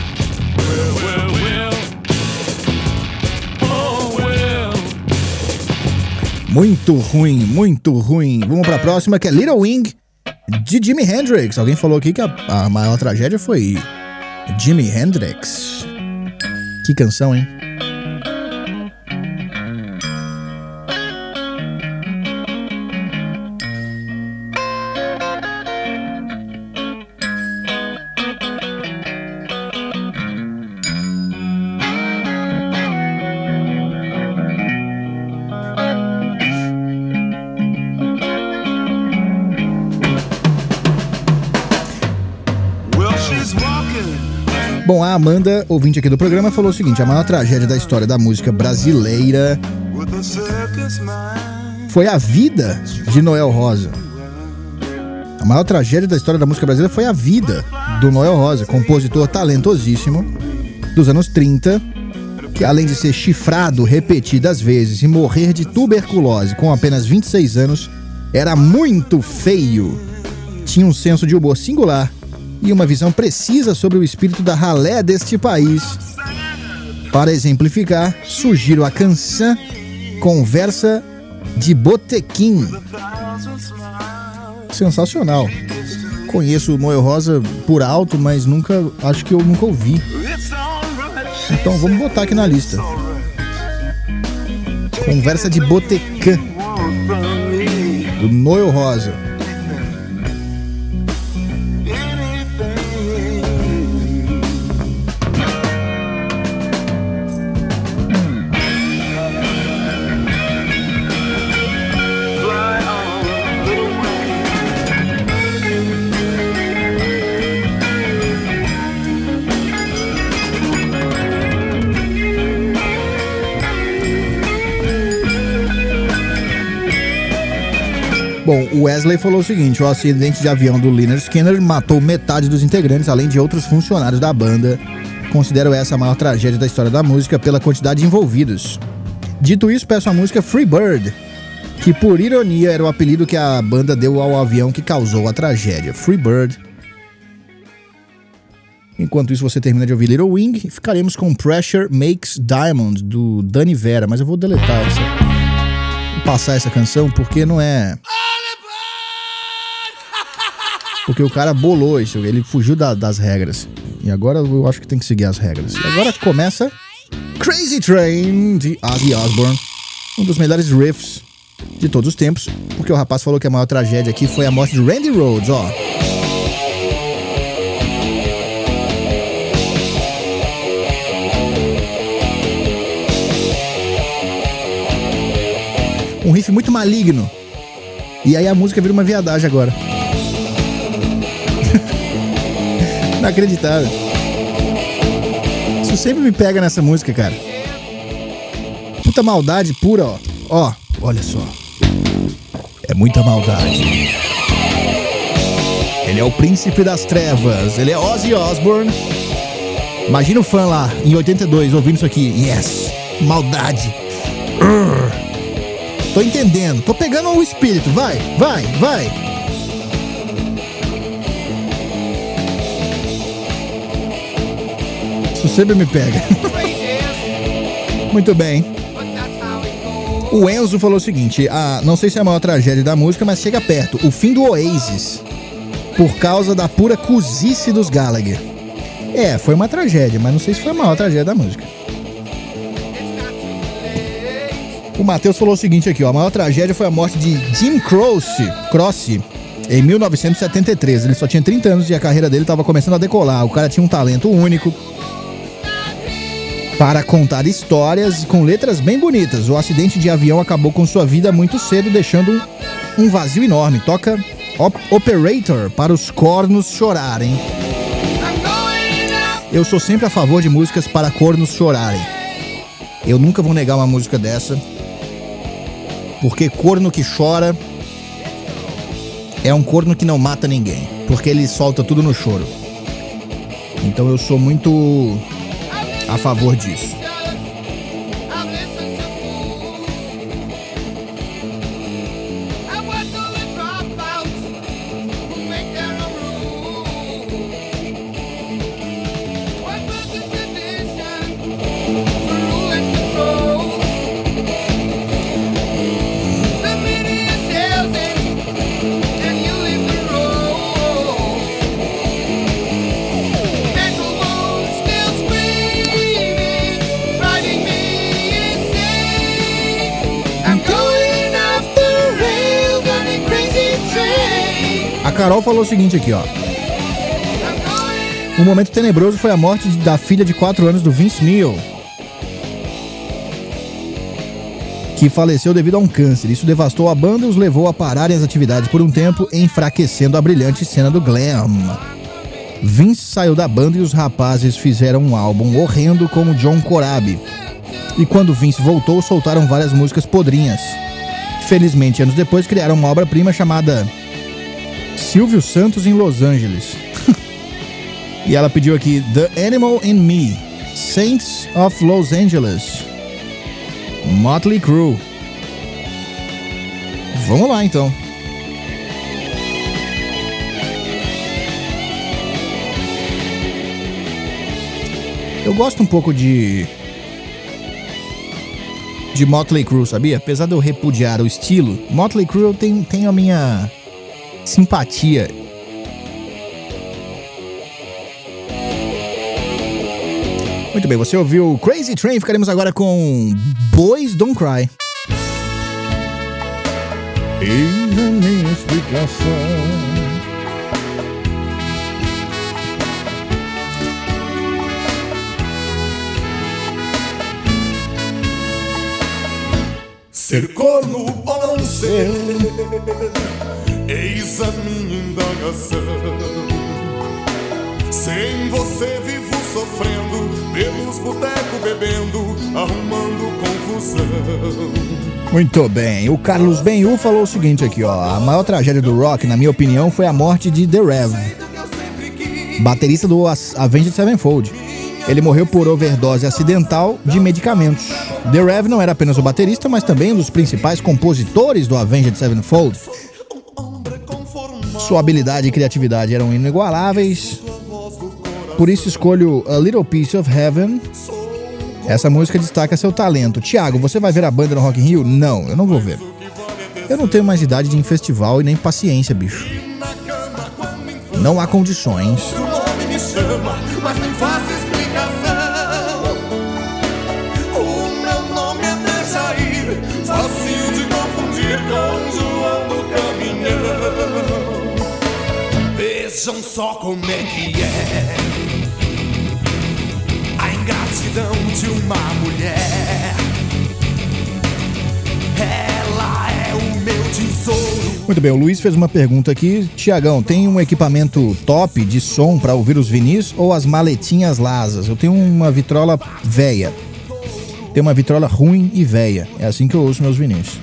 Muito ruim, muito ruim. Vamos pra próxima, que é Little Wing, de Jimi Hendrix. Alguém falou aqui que a, a maior tragédia foi Jimi Hendrix. Que canção, hein? Bom, a Amanda, ouvinte aqui do programa, falou o seguinte: a maior tragédia da história da música brasileira foi a vida de Noel Rosa. A maior tragédia da história da música brasileira foi a vida do Noel Rosa, compositor talentosíssimo dos anos trinta, que além de ser chifrado repetidas vezes e morrer de tuberculose com apenas vinte e seis anos, era muito feio. Tinha um senso de humor singular e uma visão precisa sobre o espírito da ralé deste país. Para exemplificar, sugiro a canção Conversa de Botequim. Sensacional. Conheço o Noel Rosa por alto, mas nunca, acho que eu nunca ouvi. Então vamos botar aqui na lista. Conversa de Botequim, do Noel Rosa. Bom, o Wesley falou o seguinte: o acidente de avião do Lynyrd Skynyrd matou metade dos integrantes, além de outros funcionários da banda. Considero essa a maior tragédia da história da música pela quantidade de envolvidos. Dito isso, peço a música Free Bird, que por ironia era o apelido que a banda deu ao avião que causou a tragédia. Free Bird. Enquanto isso, você termina de ouvir Little Wing, ficaremos com Pressure Makes Diamond, do Danny Vera, mas eu vou deletar essa, vou passar essa canção porque não é... Porque o cara bolou isso, ele fugiu da, das regras. E agora eu acho que tem que seguir as regras. E agora começa Crazy Train, de Ozzy Osbourne. Um dos melhores riffs de todos os tempos. Porque o rapaz falou que a maior tragédia aqui foi a morte de Randy Rhoads, ó. Um riff muito maligno. E aí a música vira uma viadagem agora. Inacreditável. Isso sempre me pega nessa música, cara. Puta maldade pura, ó. Ó, olha só. É muita maldade. Ele é o príncipe das trevas. Ele é Ozzy Osbourne. Imagina o fã lá, em oitenta e dois, ouvindo isso aqui. Yes, maldade. Urgh. Tô entendendo. Tô pegando o espírito. Vai, vai, vai. Isso sempre me pega. Muito bem. O Enzo falou o seguinte: ah, não sei se é a maior tragédia da música, mas chega perto. O fim do Oasis, por causa da pura cozice dos Gallagher. É, foi uma tragédia, mas não sei se foi a maior tragédia da música. O Matheus falou o seguinte aqui, ó: a maior tragédia foi a morte de Jim Croce, Croce em mil novecentos e setenta e três. Ele só tinha trinta anos e a carreira dele estava começando a decolar. O cara tinha um talento único para contar histórias com letras bem bonitas. O acidente de avião acabou com sua vida muito cedo, deixando um vazio enorme. Toca op- Operator para os cornos chorarem. Eu sou sempre a favor de músicas para cornos chorarem. Eu nunca vou negar uma música dessa, porque corno que chora é um corno que não mata ninguém, porque ele solta tudo no choro. Então eu sou muito a favor disso. A Carol falou o seguinte aqui, ó: um momento tenebroso foi a morte da filha de quatro anos do Vince Neil, que faleceu devido a um câncer. Isso devastou a banda e os levou a pararem as atividades por um tempo, enfraquecendo a brilhante cena do glam. Vince saiu da banda e os rapazes fizeram um álbum horrendo como John Corabi. E quando Vince voltou, soltaram várias músicas podrinhas. Felizmente, anos depois, criaram uma obra-prima chamada Silvio Santos em Los Angeles. E ela pediu aqui The Animal in Me, Saints of Los Angeles, Motley Crue. Vamos lá então. Eu gosto um pouco de de Motley Crue, sabia? Apesar de eu repudiar o estilo, Motley Crue tem, tem a minha simpatia. Muito bem, você ouviu Crazy Train, ficaremos agora com Boys Don't Cry. Eis a minha explicação. Ser corno ou não ser, eis a minha indagação. Sem você vivo sofrendo, pelos botecos bebendo, arrumando confusão. Muito bem, o Carlos Benhu falou o seguinte aqui, ó. A maior tragédia do rock, na minha opinião, foi a morte de The Rev, baterista do Avenged Sevenfold. Ele morreu por overdose acidental de medicamentos. The Rev não era apenas o baterista, mas também um dos principais compositores do Avenged Sevenfold. Sua habilidade e criatividade eram inigualáveis. Por isso escolho A Little Piece of Heaven. Essa música destaca seu talento. Thiago, você vai ver a banda no Rock in Rio? Não, eu não vou ver. Eu não tenho mais idade de ir em festival e nem paciência, bicho. Não há condições. Vejam só como é que é a ingratidão de uma mulher. Ela é o meu tesouro. Muito bem, o Luiz fez uma pergunta aqui. Tiagão, tem um equipamento top de som para ouvir os vinis ou as maletinhas lasas? Eu tenho uma vitrola véia. Tenho uma vitrola ruim e véia. É assim que eu ouço meus vinis.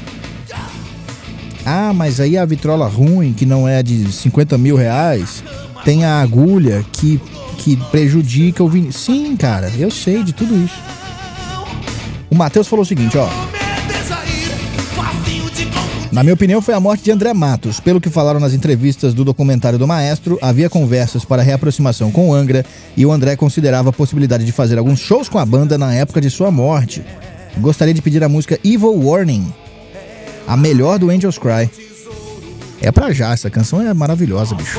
Ah, mas aí a vitrola ruim, que não é de cinquenta mil reais, tem a agulha que, que prejudica o vinil. Sim, cara, eu sei de tudo isso. O Matheus falou o seguinte, ó. Na minha opinião, foi a morte de André Matos. Pelo que falaram nas entrevistas do documentário do Maestro, havia conversas para reaproximação com o Angra e o André considerava a possibilidade de fazer alguns shows com a banda na época de sua morte. Gostaria de pedir a música Evil Warning, a melhor do Angels Cry. É pra já, essa canção é maravilhosa, bicho.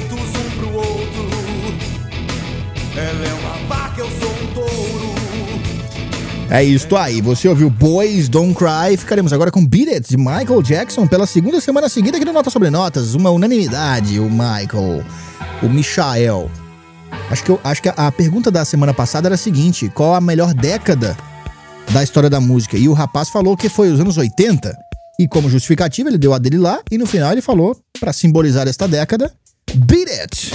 É isso aí, você ouviu Boys Don't Cry. Ficaremos agora com Beat It, de Michael Jackson, pela segunda semana seguida aqui no Nota Sobre Notas. Uma unanimidade, o Michael, o Michael. Acho que, eu, acho que a, a pergunta da semana passada era a seguinte: qual a melhor década da história da música? E o rapaz falou que foi os anos oitenta. E como justificativa, ele deu a dele lá e no final ele falou, para simbolizar esta década, Beat It!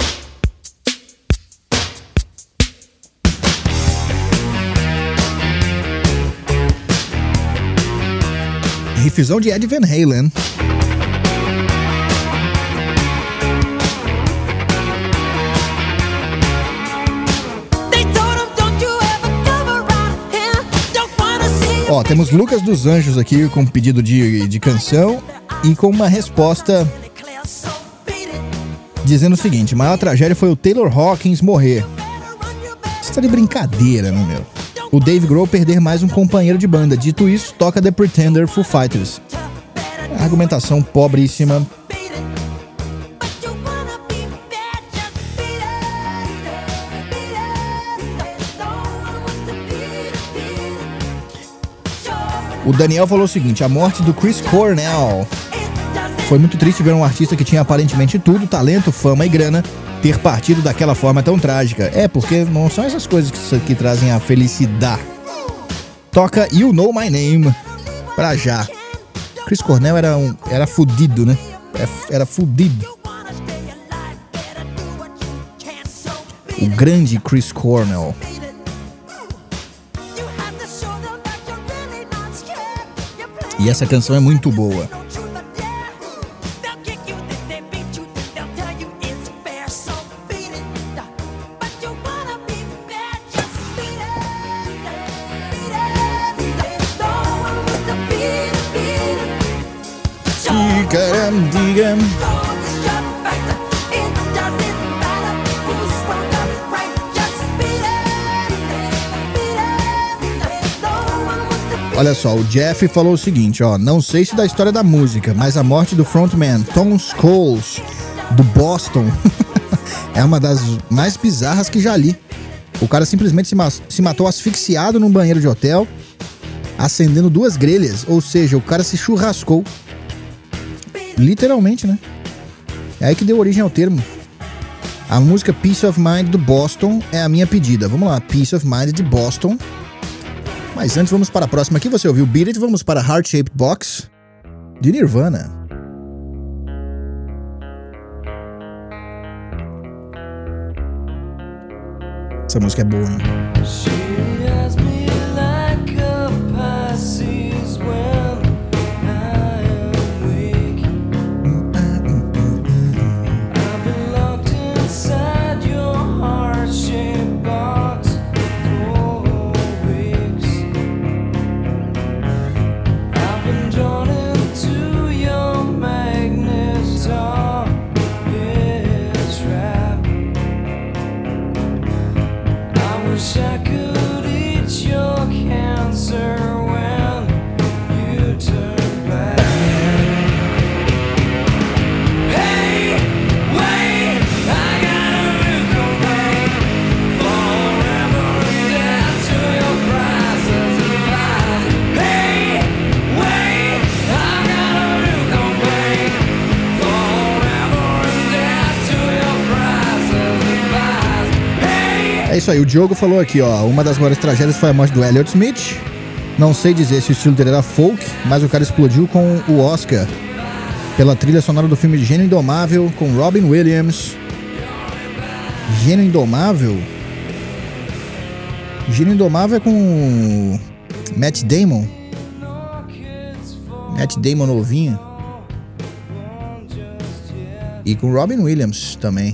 Riffzão de Ed Van Halen. Ó, temos Lucas dos Anjos aqui com pedido de, de canção e com uma resposta dizendo o seguinte: maior tragédia foi o Taylor Hawkins morrer. Você tá de brincadeira, né, meu? O Dave Grohl perder mais um companheiro de banda. Dito isso, toca The Pretender, Foo Fighters. Argumentação pobríssima. O Daniel falou o seguinte: a morte do Chris Cornell. Foi muito triste ver um artista que tinha aparentemente tudo, talento, fama e grana, ter partido daquela forma tão trágica. É, porque não são essas coisas que, que trazem a felicidade. Toca You Know My Name pra já. Chris Cornell era, um, era fudido, né? Era, era fudido. O grande Chris Cornell. E essa canção é muito boa. Diga. Olha só, o Jeff falou o seguinte, ó, não sei se da história da música, mas a morte do frontman Tom Scholes, do Boston, é uma das mais bizarras que já li. O cara simplesmente se, ma- se matou asfixiado num banheiro de hotel, acendendo duas grelhas, ou seja, o cara se churrascou. Literalmente, né? É aí que deu origem ao termo. A música Peace of Mind do Boston é a minha pedida. Vamos lá, Peace of Mind de Boston. Mas antes vamos para a próxima. Aqui você ouviu Beat It, vamos para Heart Shaped Box de Nirvana. Essa música é boa, hein? É isso aí, o Diogo falou aqui, ó, uma das maiores tragédias foi a morte do Elliott Smith. Não sei dizer se o estilo dele era folk, mas o cara explodiu com o Oscar pela trilha sonora do filme Gênio Indomável, com Robin Williams. Gênio Indomável? Gênio Indomável é com Matt Damon. Matt Damon novinho. E com Robin Williams também.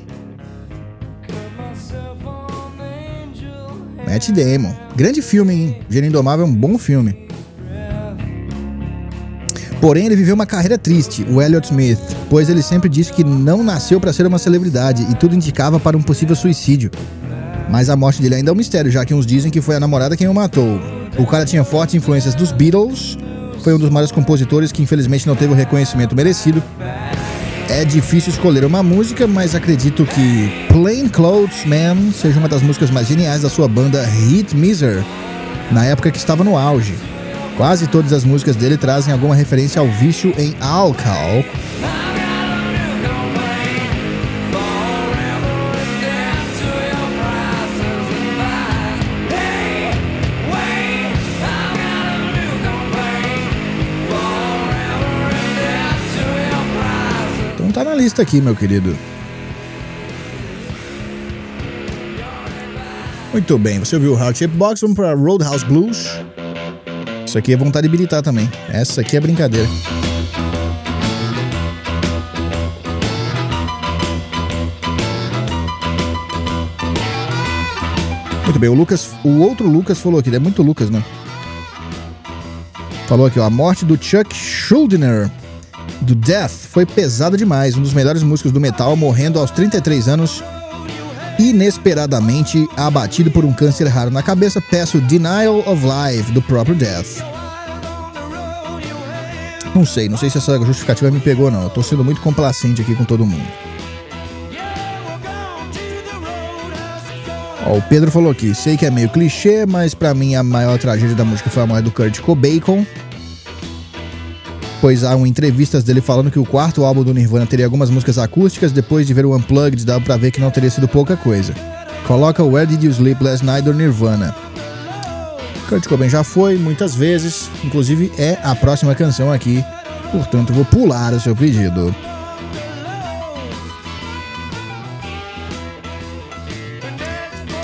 Matt Damon. Grande filme, hein? Gênio Indomável é um bom filme. Porém, ele viveu uma carreira triste, o Elliott Smith, pois ele sempre disse que não nasceu para ser uma celebridade e tudo indicava para um possível suicídio. Mas a morte dele ainda é um mistério, já que uns dizem que foi a namorada quem o matou. O cara tinha fortes influências dos Beatles, foi um dos maiores compositores que infelizmente não teve o reconhecimento merecido. É difícil escolher uma música, mas acredito que Plain Clothes Man seja uma das músicas mais geniais da sua banda Hit Miser, na época que estava no auge. Quase todas as músicas dele trazem alguma referência ao vício em álcool. Então tá na lista aqui, meu querido. Muito bem, você ouviu o Heart Shaped Box, vamos para Roadhouse Blues. Isso aqui é vontade de habilitar também. Essa aqui é brincadeira. Muito bem, o Lucas, o outro Lucas falou aqui, é muito Lucas, né? Falou aqui, ó, a morte do Chuck Schuldiner, do Death, foi pesada demais. Um dos melhores músicos do metal, morrendo aos trinta e três anos, inesperadamente abatido por um câncer raro na cabeça. Peço Denial of Life, do próprio Death. Não sei, não sei se essa justificativa me pegou, não. Eu tô sendo muito complacente aqui com todo mundo. Ó, o Pedro falou aqui, sei que é meio clichê, mas pra mim a maior tragédia da música foi a morte do Kurt Cobain, pois há um entrevistas dele falando que o quarto álbum do Nirvana teria algumas músicas acústicas. Depois de ver o Unplugged, dá pra ver que não teria sido pouca coisa. Coloca Where Did You Sleep Last Night do Nirvana. Kurt Cobain já foi muitas vezes, inclusive é a próxima canção aqui, portanto vou pular o seu pedido.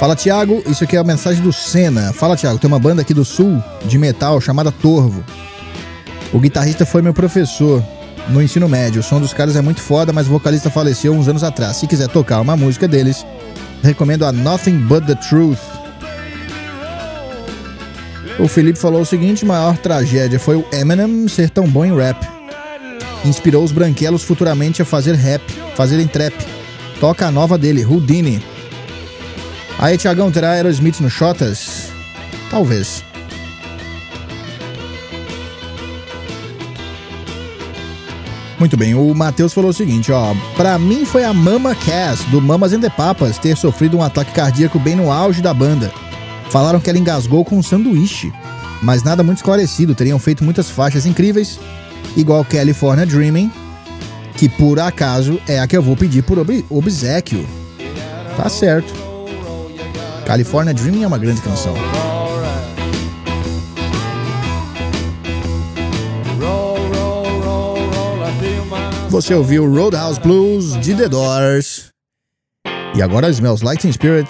Fala, Thiago, isso aqui é a mensagem do Senna. Fala, Thiago, tem uma banda aqui do sul de metal chamada Torvo. O guitarrista foi meu professor no ensino médio. O som dos caras é muito foda, mas o vocalista faleceu uns anos atrás. Se quiser tocar uma música deles, recomendo a Nothing But The Truth. O Felipe falou o seguinte: maior tragédia foi o Eminem ser tão bom em rap. Inspirou os branquelos futuramente a fazer rap, fazerem trap. Toca a nova dele, Houdini. Aí, Thiagão, terá Aerosmith no Shotas? Talvez. Muito bem, o Matheus falou o seguinte, ó. Pra mim foi a Mama Cass, do Mamas and the Papas, ter sofrido um ataque cardíaco bem no auge da banda. Falaram que ela engasgou com um sanduíche, mas nada muito esclarecido. Teriam feito muitas faixas incríveis, igual California Dreaming, que por acaso é a que eu vou pedir por ob- obséquio. Tá certo. California Dreaming é uma grande canção. Você ouviu Roadhouse Blues de The Doors. E agora Smells Like Teen Spirit.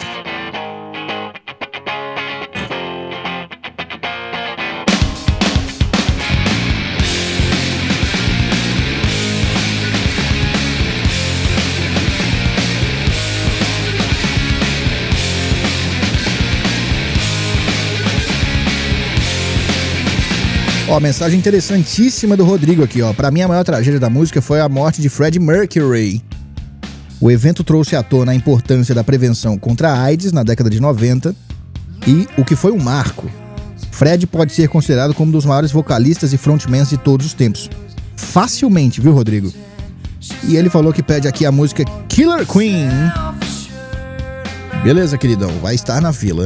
Ó, mensagem interessantíssima do Rodrigo aqui, ó. Pra mim, a maior tragédia da música foi a morte de Freddie Mercury. O evento trouxe à tona a importância da prevenção contra a AIDS na década de noventa e o que foi um marco. Fred pode ser considerado como um dos maiores vocalistas e frontmans de todos os tempos. Facilmente, viu, Rodrigo? E ele falou que pede aqui a música Killer Queen. Beleza, queridão, vai estar na fila.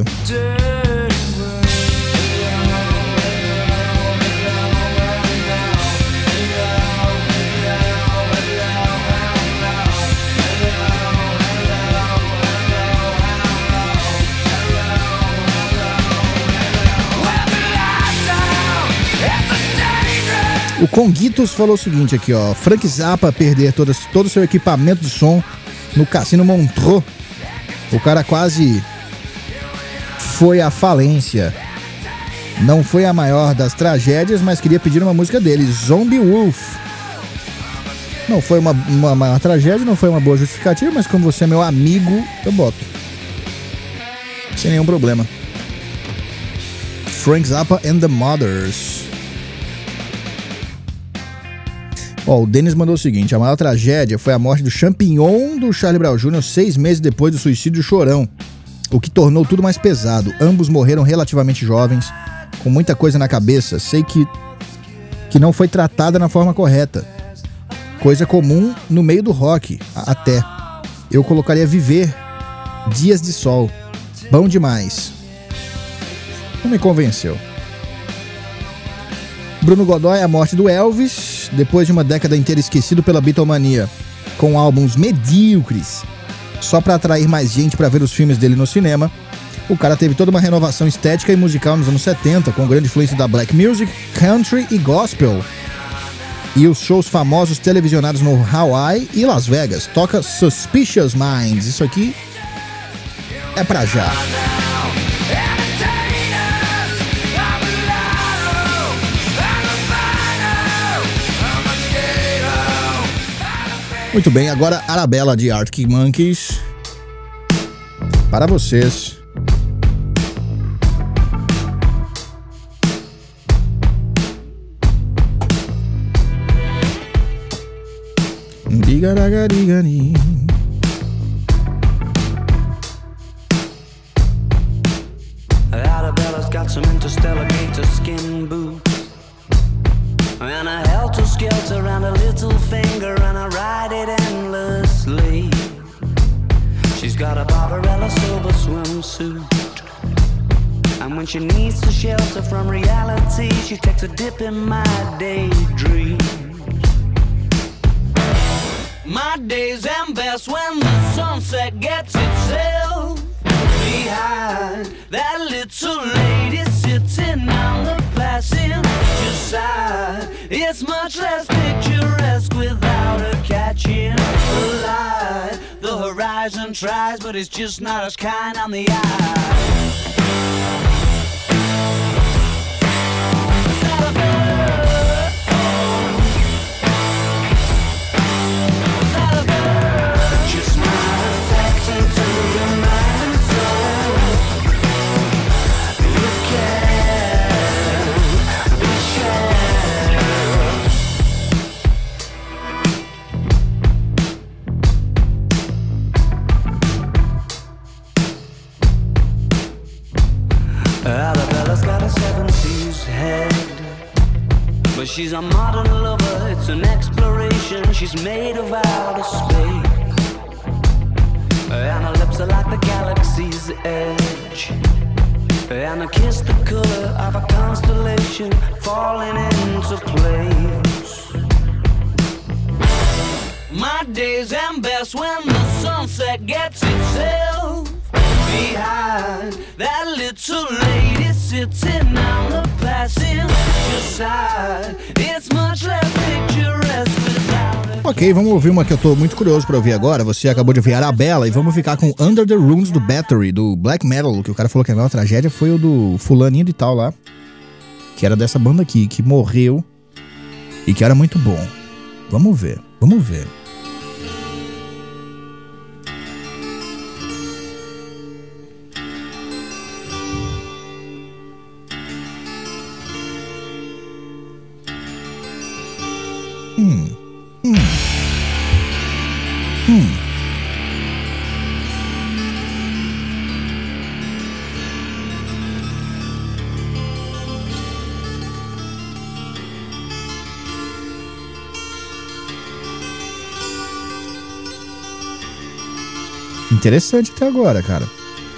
O Conguitos falou o seguinte aqui, ó. Frank Zappa perder todo, todo o seu equipamento de som no Cassino Montreux. O cara quase foi à falência. Não foi a maior das tragédias, mas queria pedir uma música dele, Zombie Wolf. Não foi uma, uma maior tragédia, não foi uma boa justificativa, mas como você é meu amigo, eu boto. Sem nenhum problema. Frank Zappa and the Mothers. Ó, o Denis mandou o seguinte: a maior tragédia foi a morte do Champignon do Charlie Brown Júnior seis meses depois do suicídio do Chorão, o que tornou tudo mais pesado. Ambos morreram relativamente jovens, com muita coisa na cabeça. Sei que, que não foi tratada na forma correta. Coisa comum no meio do rock, até. Eu colocaria Viver, Dias de Sol. Bom demais. Não me convenceu. Bruno Godoy, a morte do Elvis, depois de uma década inteira esquecido pela Beatlemania, com álbuns medíocres, só para atrair mais gente para ver os filmes dele no cinema. O cara teve toda uma renovação estética e musical nos anos setenta, com grande influência da black music, country e gospel. E os shows famosos televisionados no Hawaii e Las Vegas. Toca Suspicious Minds. Isso aqui é pra já. Muito bem, agora Arabella de Arctic Monkeys. Para vocês. Digaragarigani. Arabella's got some interstellar gator skin boots and a helter-skelter around a little finger, and I ride it endlessly. She's got a Barbarella silver swimsuit, and when she needs to shelter from reality, she takes a dip in my daydream. My days end best when the sunset gets itself behind that little lady sitting on the passenger side. It's much less picturesque without her catching the light. The horizon tries and tries, but it's just not as kind on the eye. Arabella's got a seventies head, but she's a modern lover, it's an exploration. She's made of outer space, and her lips are like the galaxy's edge, and her kiss the color of a constellation falling into place. My days end best when the sunset gets itself behind that little lady sitting on the passenger side. It's much less picturesque without it. Ok, vamos ouvir uma que eu tô muito curioso pra ouvir agora. Você acabou de ouvir Arabella e vamos ficar com Under the Runes do Battery, do Black Metal, que o cara falou que a maior tragédia foi o do fulaninho de tal lá, que era dessa banda aqui, que morreu e que era muito bom. Vamos ver, vamos ver. Hum, hum, hum. Interessante até agora, cara.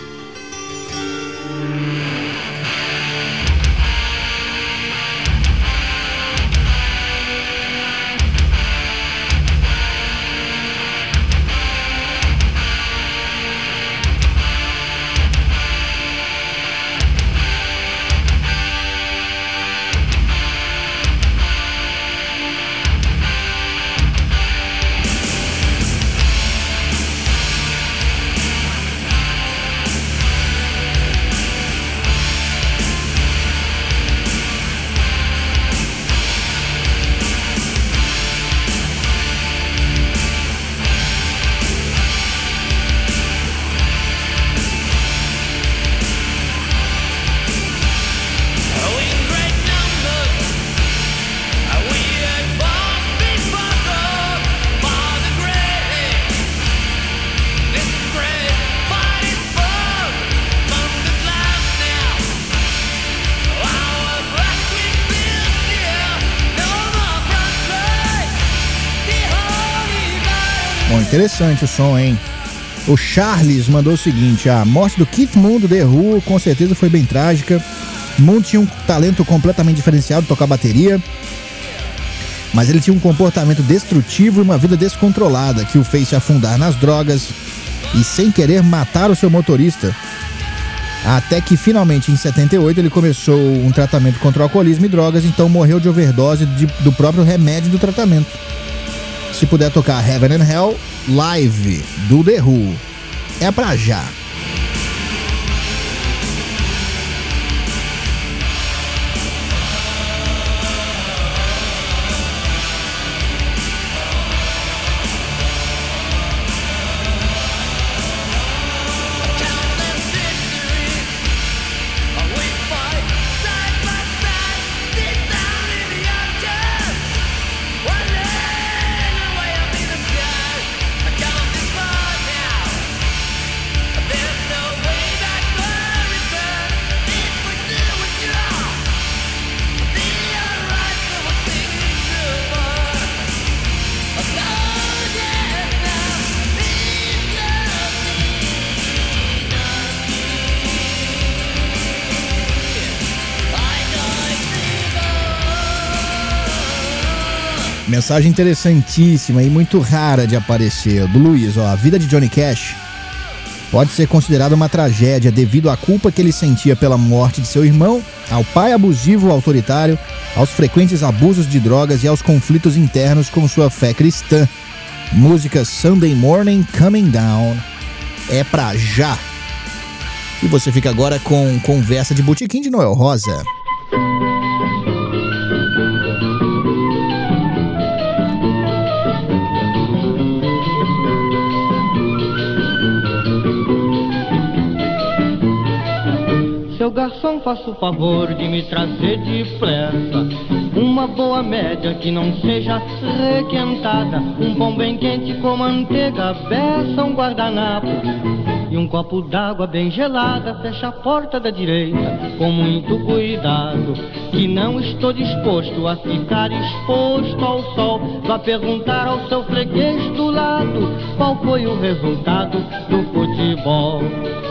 Bom, interessante o som, hein? O Charles mandou o seguinte: a morte do Keith Moon do The Who com certeza foi bem trágica. Moon tinha um talento completamente diferenciado de tocar bateria, mas ele tinha um comportamento destrutivo e uma vida descontrolada que o fez se afundar nas drogas e sem querer matar o seu motorista. Até que finalmente em setenta e oito ele começou um tratamento contra o alcoolismo e drogas, então morreu de overdose de, do próprio remédio do tratamento. Se puder tocar Heaven and Hell live do The Who, é pra já. Mensagem interessantíssima e muito rara de aparecer, do Luiz, ó. A vida de Johnny Cash pode ser considerada uma tragédia devido à culpa que ele sentia pela morte de seu irmão, ao pai abusivo autoritário, aos frequentes abusos de drogas e aos conflitos internos com sua fé cristã. Música Sunday Morning Coming Down é pra já. E você fica agora com Conversa de Botequim de Noel Rosa. Seu garçom, faça o favor de me trazer depressa uma boa média que não seja requentada, um pão bem quente com manteiga, beça, um guardanapo e um copo d'água bem gelada. Fecha a porta da direita com muito cuidado, que não estou disposto a ficar exposto ao sol. Vá perguntar ao seu freguês do lado qual foi o resultado do futebol.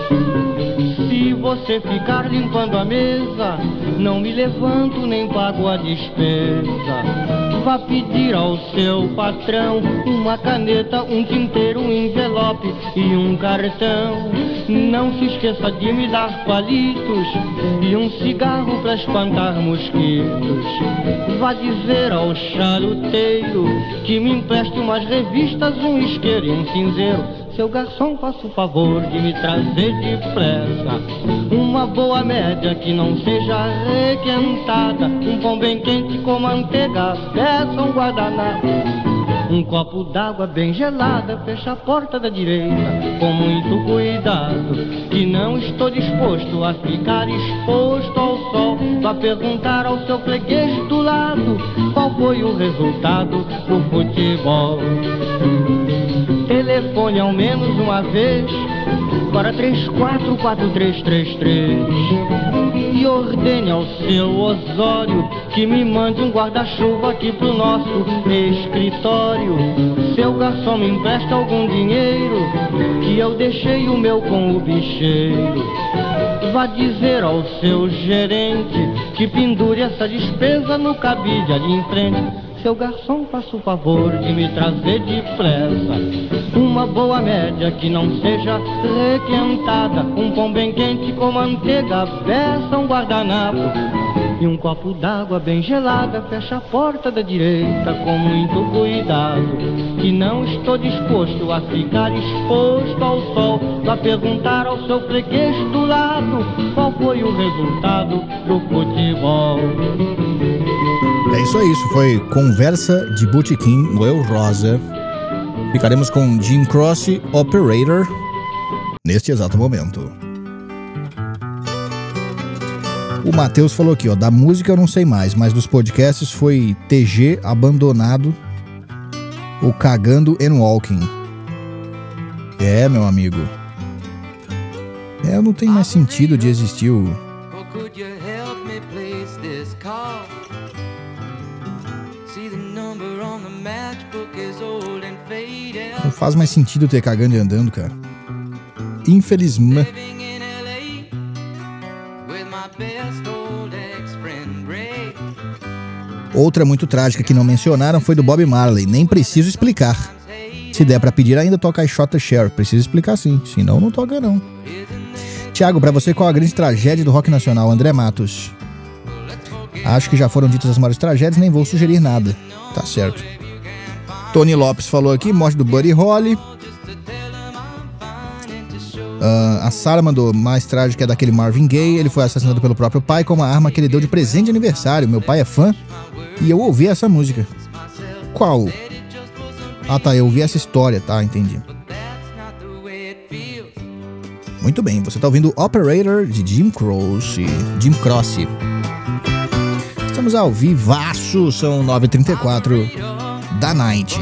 Se você ficar limpando a mesa, não me levanto nem pago a despesa. Vá pedir ao seu patrão uma caneta, um tinteiro, um envelope e um cartão. Não se esqueça de me dar palitos e um cigarro para espantar mosquitos. Vá dizer ao charuteiro que me empreste umas revistas, um isqueiro e um cinzeiro. Seu garçom, faça o favor de me trazer depressa uma boa média que não seja requentada, um pão bem quente com manteiga, beça, um guardanapo, um copo d'água bem gelada. Fecha a porta da direita com muito cuidado, que não estou disposto a ficar exposto ao sol. Vá perguntar ao seu freguês do lado qual foi o resultado do futebol. Telefone ao menos uma vez para três quatro quatro três três três e ordene ao seu Osório que me mande um guarda-chuva aqui pro nosso escritório. Seu garçom, me empresta algum dinheiro, que eu deixei o meu com o bicheiro. Vá dizer ao seu gerente que pendure essa despesa no cabide ali em frente. Seu garçom, faça o favor de me trazer depressa uma boa média que não seja requentada, um pão bem quente com manteiga, beça, um guardanapo e um copo d'água bem gelada. Fecha a porta da direita com muito cuidado, que não estou disposto a ficar exposto ao sol. Vá perguntar ao seu freguês do lado qual foi o resultado do futebol. É isso aí, isso foi Conversa de Botequim, Noel Rosa. Ficaremos com Jim Croce, Operator, neste exato momento. O Matheus falou aqui, ó, da música eu não sei mais, mas dos podcasts foi T G, Abandonado, o Cagando and Walking. É, meu amigo. É, não tem mais sentido de existir o... Não faz mais sentido ter Cagando e Andando, cara. Infelizmente. Outra muito trágica que não mencionaram foi do Bob Marley. Nem preciso explicar. Se der pra pedir ainda, toca I Shot the Sheriff. Precisa explicar sim, senão não toca não. Tiago, pra você qual a grande tragédia do rock nacional? André Matos. Acho que já foram ditas as maiores tragédias, nem vou sugerir nada. Tá certo. Tony Lopes falou aqui, morte do Buddy Holly. Uh, a Sarah mandou, mais trágica é daquele Marvin Gaye. Ele foi assassinado pelo próprio pai com uma arma que ele deu de presente de aniversário. Meu pai é fã e eu ouvi essa música. Qual? Ah tá, eu ouvi essa história, tá, entendi. Muito bem, você tá ouvindo Operator de Jim Croce. Jim Croce. Estamos ao vivaço, são nove e trinta e quatro da noite.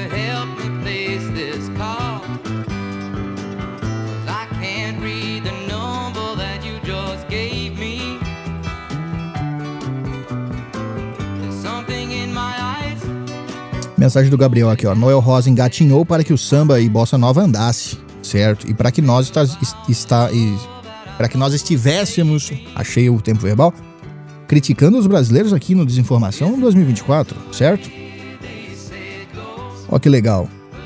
Mensagem do Gabriel aqui, ó. Noel Rosa engatinhou para que o samba e bossa nova andasse, certo? E para que nós está, está, para que nós estivéssemos, achei o tempo verbal, criticando os brasileiros aqui no Desinformação dois mil e vinte e quatro, certo? Ó que legal.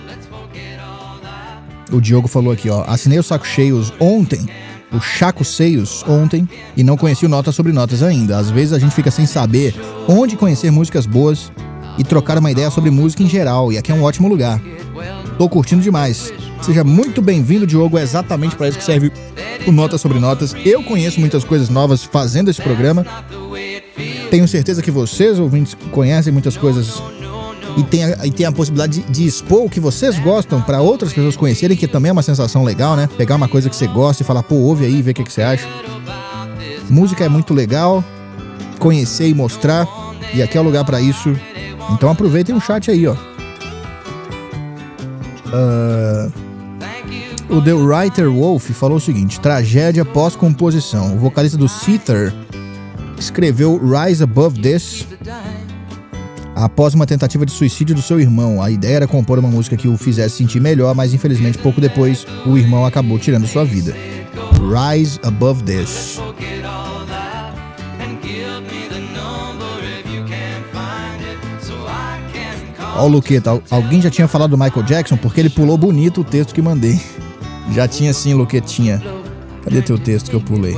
O Diogo falou aqui, ó. Assinei os sacos cheios ontem, o Chaco Seios ontem, e não conheci o Notas sobre Notas ainda. Às vezes a gente fica sem saber onde conhecer músicas boas e trocar uma ideia sobre música em geral, e aqui é um ótimo lugar. Tô curtindo demais. Seja muito bem-vindo, Diogo. É exatamente para isso que serve o Notas sobre Notas. Eu conheço muitas coisas novas fazendo esse programa. Tenho certeza que vocês, ouvintes, conhecem muitas coisas e tem a, e tem a possibilidade de, de expor o que vocês gostam para outras pessoas conhecerem, que também é uma sensação legal, né? Pegar uma coisa que você gosta e falar, pô, ouve aí e vê o que, que você acha. Música é muito legal, conhecer e mostrar, e aqui é o lugar para isso. Então aproveitem o chat aí, ó. Uh, o The Writer Wolf falou o seguinte: tragédia pós-composição. O vocalista do Seether escreveu Rise Above This após uma tentativa de suicídio do seu irmão. A ideia era compor uma música que o fizesse sentir melhor, mas infelizmente pouco depois o irmão acabou tirando sua vida. Rise Above This. Ó o Luqueta, alguém já tinha falado do Michael Jackson porque ele pulou bonito o texto que mandei. Já tinha sim, Luquetinha. Cadê teu texto que eu pulei?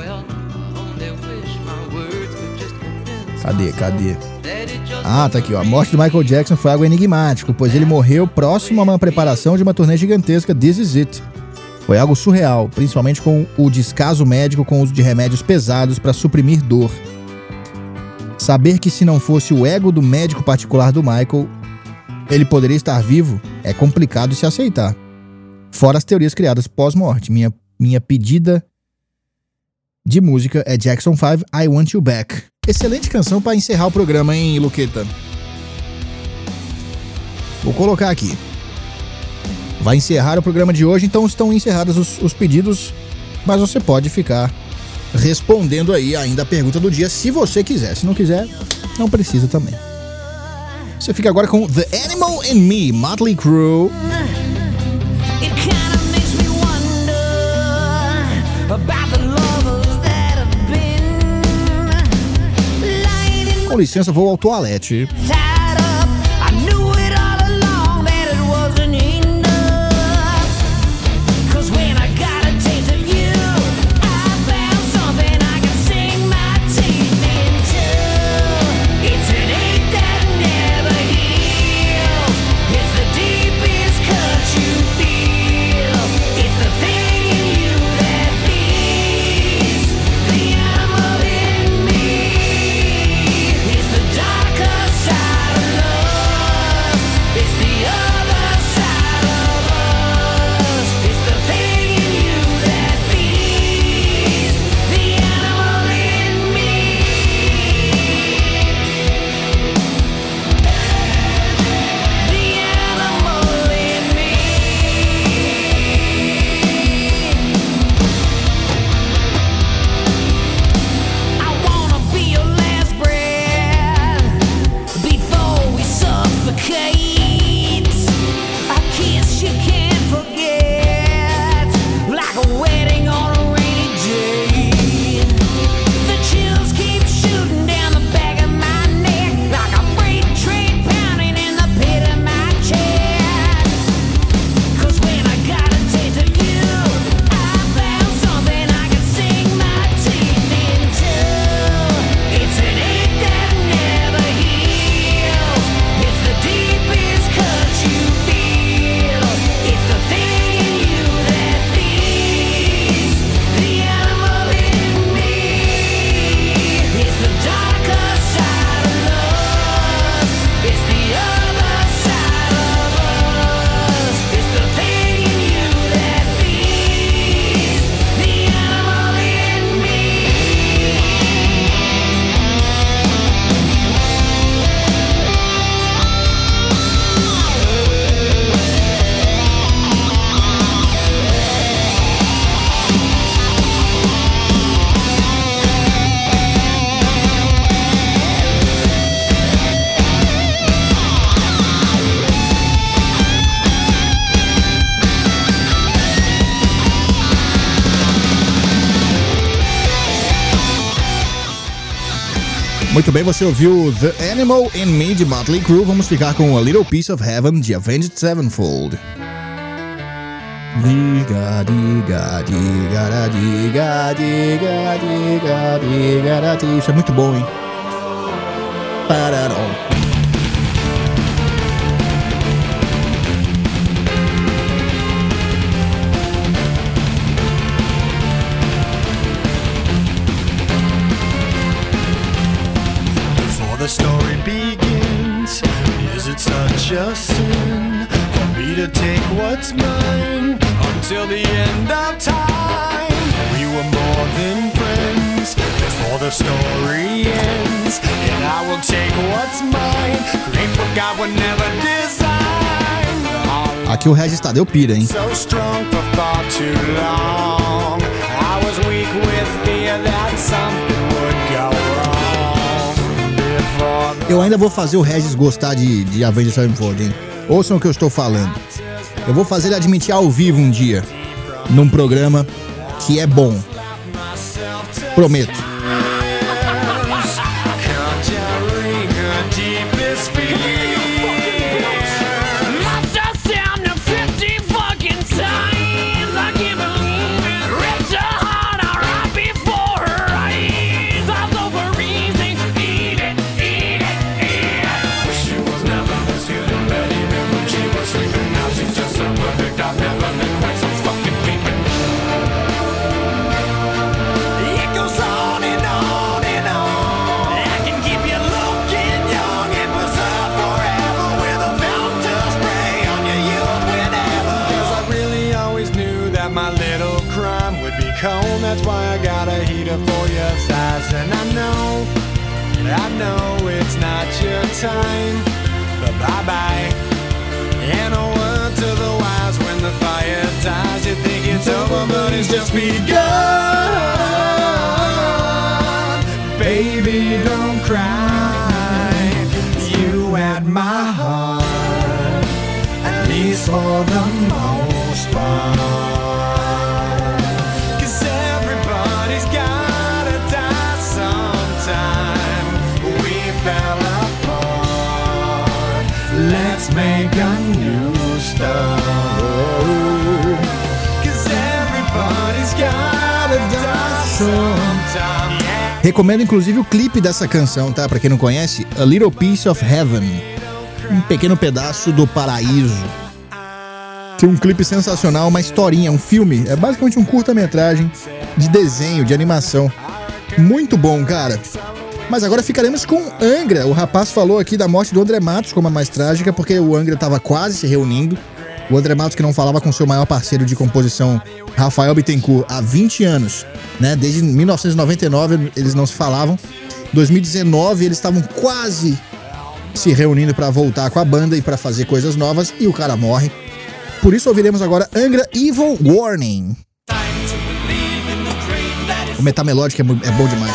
Cadê, cadê? Ah, tá aqui, ó. A morte do Michael Jackson foi algo enigmático, pois ele morreu próximo a uma preparação de uma turnê gigantesca, This Is It. Foi algo surreal, principalmente com o descaso médico com o uso de remédios pesados para suprimir dor. Saber que se não fosse o ego do médico particular do Michael, ele poderia estar vivo, é complicado de se aceitar. Fora as teorias criadas pós-morte. Minha, minha pedida de música é Jackson five, I Want You Back. Excelente canção para encerrar o programa, hein, Luqueta? Vou colocar aqui. Vai encerrar o programa de hoje, então estão encerrados os, os pedidos, mas você pode ficar respondendo aí ainda a pergunta do dia, se você quiser. Se não quiser, não precisa também. Você fica agora com The Animal in Me, Motley Crue. Com licença, vou ao toalete. Muito bem, você ouviu The Animal in Me de Motley Crue. Vamos ficar com A Little Piece of Heaven de Avenged Sevenfold. Diga, diga, diga, diga, diga, diga, diga, diga. Isso é muito bom, hein? Pararão. the story begins. Is it such a sin for me to take what's mine until the end of time? We were more than friends before the story ends, and I will take what's mine. Great what God would never design. Aqui o Regis Tadeu pira, hein? So strong for far too long. I was weak with fear that something would go wrong before. Eu ainda vou fazer o Regis gostar de, de Avenged Sevenfold, hein? Ouçam o que eu estou falando. Eu vou fazer ele admitir ao vivo um dia, num programa que é bom. Prometo. That's why I got a heater for your thighs. And I know, I know it's not your time, but bye-bye. And a word to the wise, when the fire dies, you think it's over, but it's just begun. Baby, don't cry. You had my heart, at least for the most part. Let's make a new start. 'Cause everybody's gotta die sometime. Recomendo inclusive o clipe dessa canção, tá? Pra quem não conhece, A Little Piece of Heaven. Um pequeno pedaço do paraíso. Tem um clipe sensacional, uma historinha, um filme. É basicamente um curta-metragem de desenho, de animação. Muito bom, cara. Mas agora ficaremos com Angra. O rapaz falou aqui da morte do André Matos como a mais trágica, porque o Angra estava quase se reunindo. O André Matos que não falava com seu maior parceiro de composição, Rafael Bittencourt, há vinte anos, né? Desde mil novecentos e noventa e nove eles não se falavam. Em dois mil e dezenove eles estavam quase se reunindo para voltar com a banda e para fazer coisas novas, e o cara morre. Por isso ouviremos agora Angra Evil Warning. O Metamelódico é bom demais.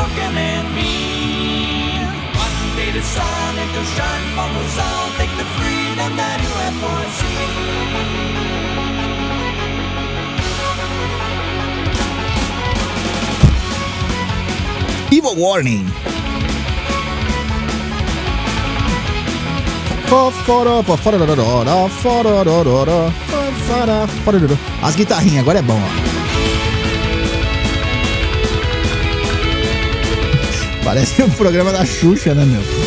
Evil Warning. As guitarrinhas, agora é bom, ó. Parece um programa da Xuxa, né, meu?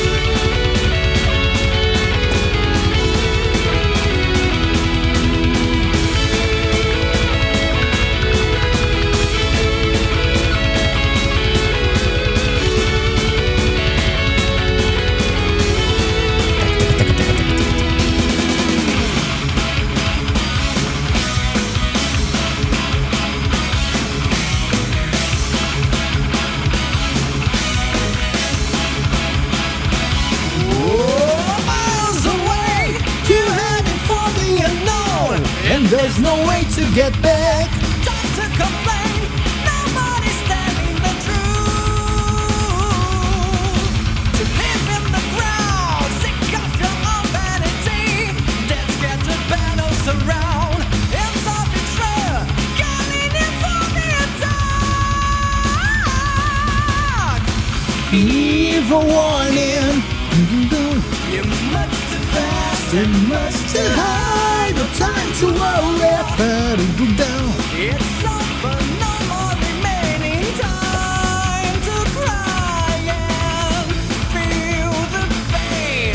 There's no way to get back. Time to complain. Nobody's telling the truth. To live in the ground, sick of your own vanity. Let's get the battles around. It's all betrayal, calling in for the attack. Evil warning. You're much too fast and much too high. No time to worry, better go down. It's over, no more remaining time to cry and feel the pain.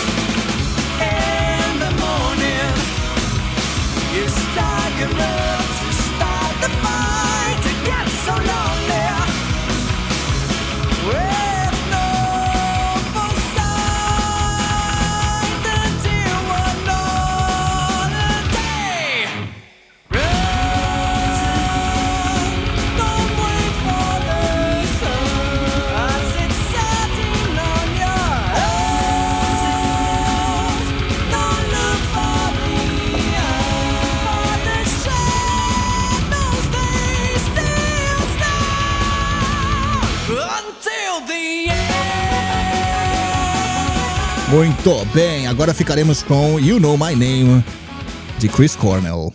In the morning, you start your love to start the fight to get so lonely. With no Muito bem, agora ficaremos com You Know My Name, de Chris Cornell.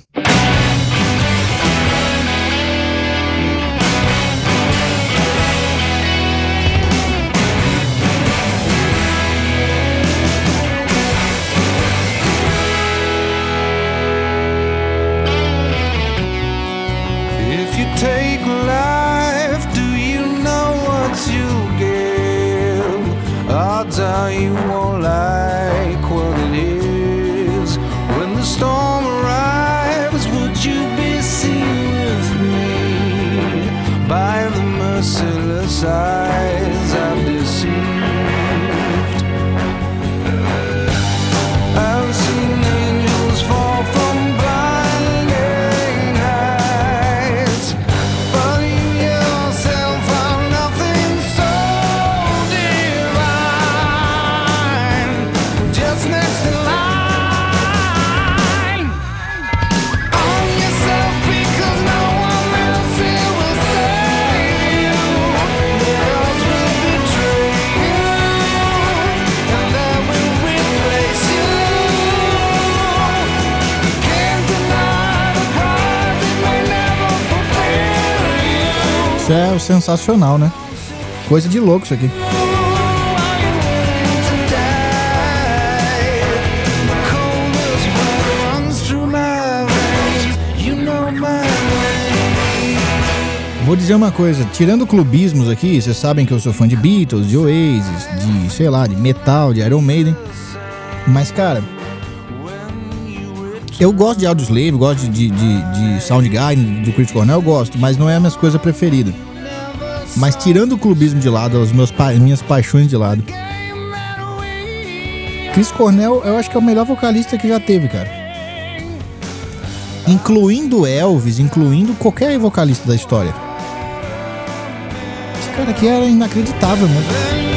If you take life, do you know what you give? Odds are you won't like what it is. When the storm arrives, would you be seen with me by the merciless eyes I've deceived? I've seen angels fall from blinding heights, but you yourself are nothing so divine. Just next in line, own yourself because no one else here will save you. The odds will betray you, and that will replace you. Can't deny the prize, it may never fulfill you. Isso é sensacional, né? Coisa de louco isso aqui. Vou dizer uma coisa, tirando clubismos aqui, vocês sabem que eu sou fã de Beatles, de Oasis, de, sei lá, de metal, de Iron Maiden. Mas, cara, eu gosto de Audioslave, gosto de, de, de Soundgarden, do Chris Cornell, eu gosto, mas não é a minha coisa preferida. Mas tirando o clubismo de lado, as meus pa- minhas paixões de lado, Chris Cornell, eu acho que é o melhor vocalista que já teve, cara. Incluindo Elvis, incluindo qualquer vocalista da história. Esse cara aqui era inacreditável mesmo.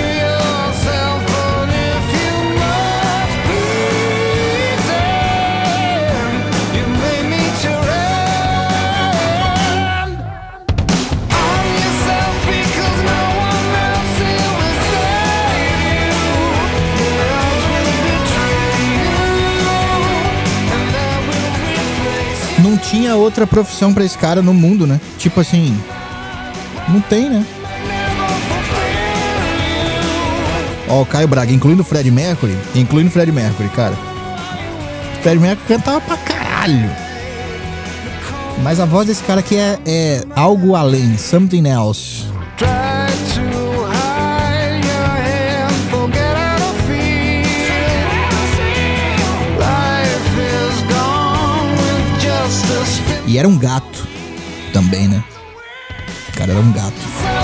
Não tinha outra profissão pra esse cara no mundo, né? Tipo assim, não tem, né? Ó, o Caio Braga, incluindo o Fred Mercury, incluindo o Fred Mercury, cara. O Fred Mercury cantava pra caralho. Mas a voz desse cara aqui é, é algo além, something else. E era um gato também, né? O cara era um gato.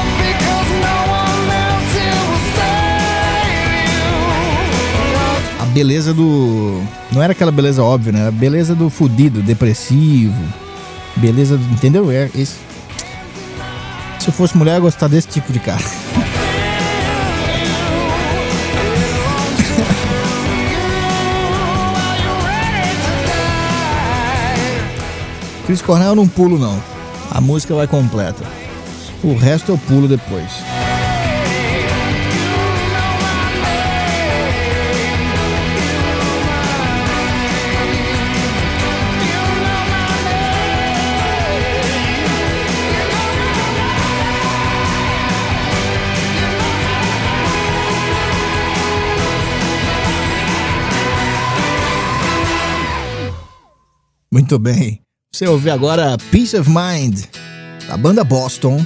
A beleza do... Não era aquela beleza óbvia, né? Era a beleza do fudido, depressivo. Beleza do... Entendeu? É esse... Se eu fosse mulher, eu ia gostar desse tipo de cara. Chris Cornell eu não pulo não. A música vai completa. O resto eu pulo depois. Muito bem. Você ouve agora Peace of Mind, da banda Boston.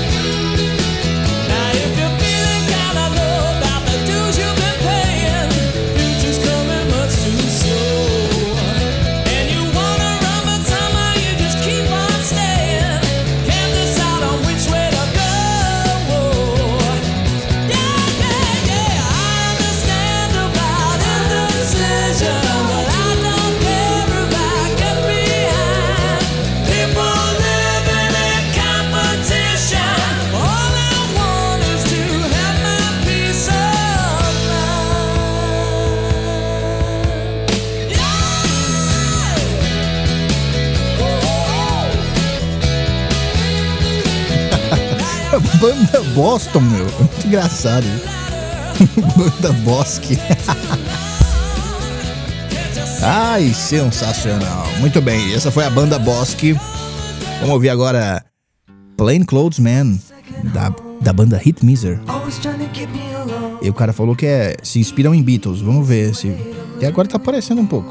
Now if you're feeling kinda low about the dues you've been paying, Banda Boston, meu. Muito engraçado. Banda Bosque. Ai, sensacional. Muito bem, essa foi a Banda Bosque. Vamos ouvir agora Plain Clothes Man, da, da banda Hit Miser. E o cara falou que é, se inspiram em Beatles. Vamos ver se... E agora tá aparecendo um pouco.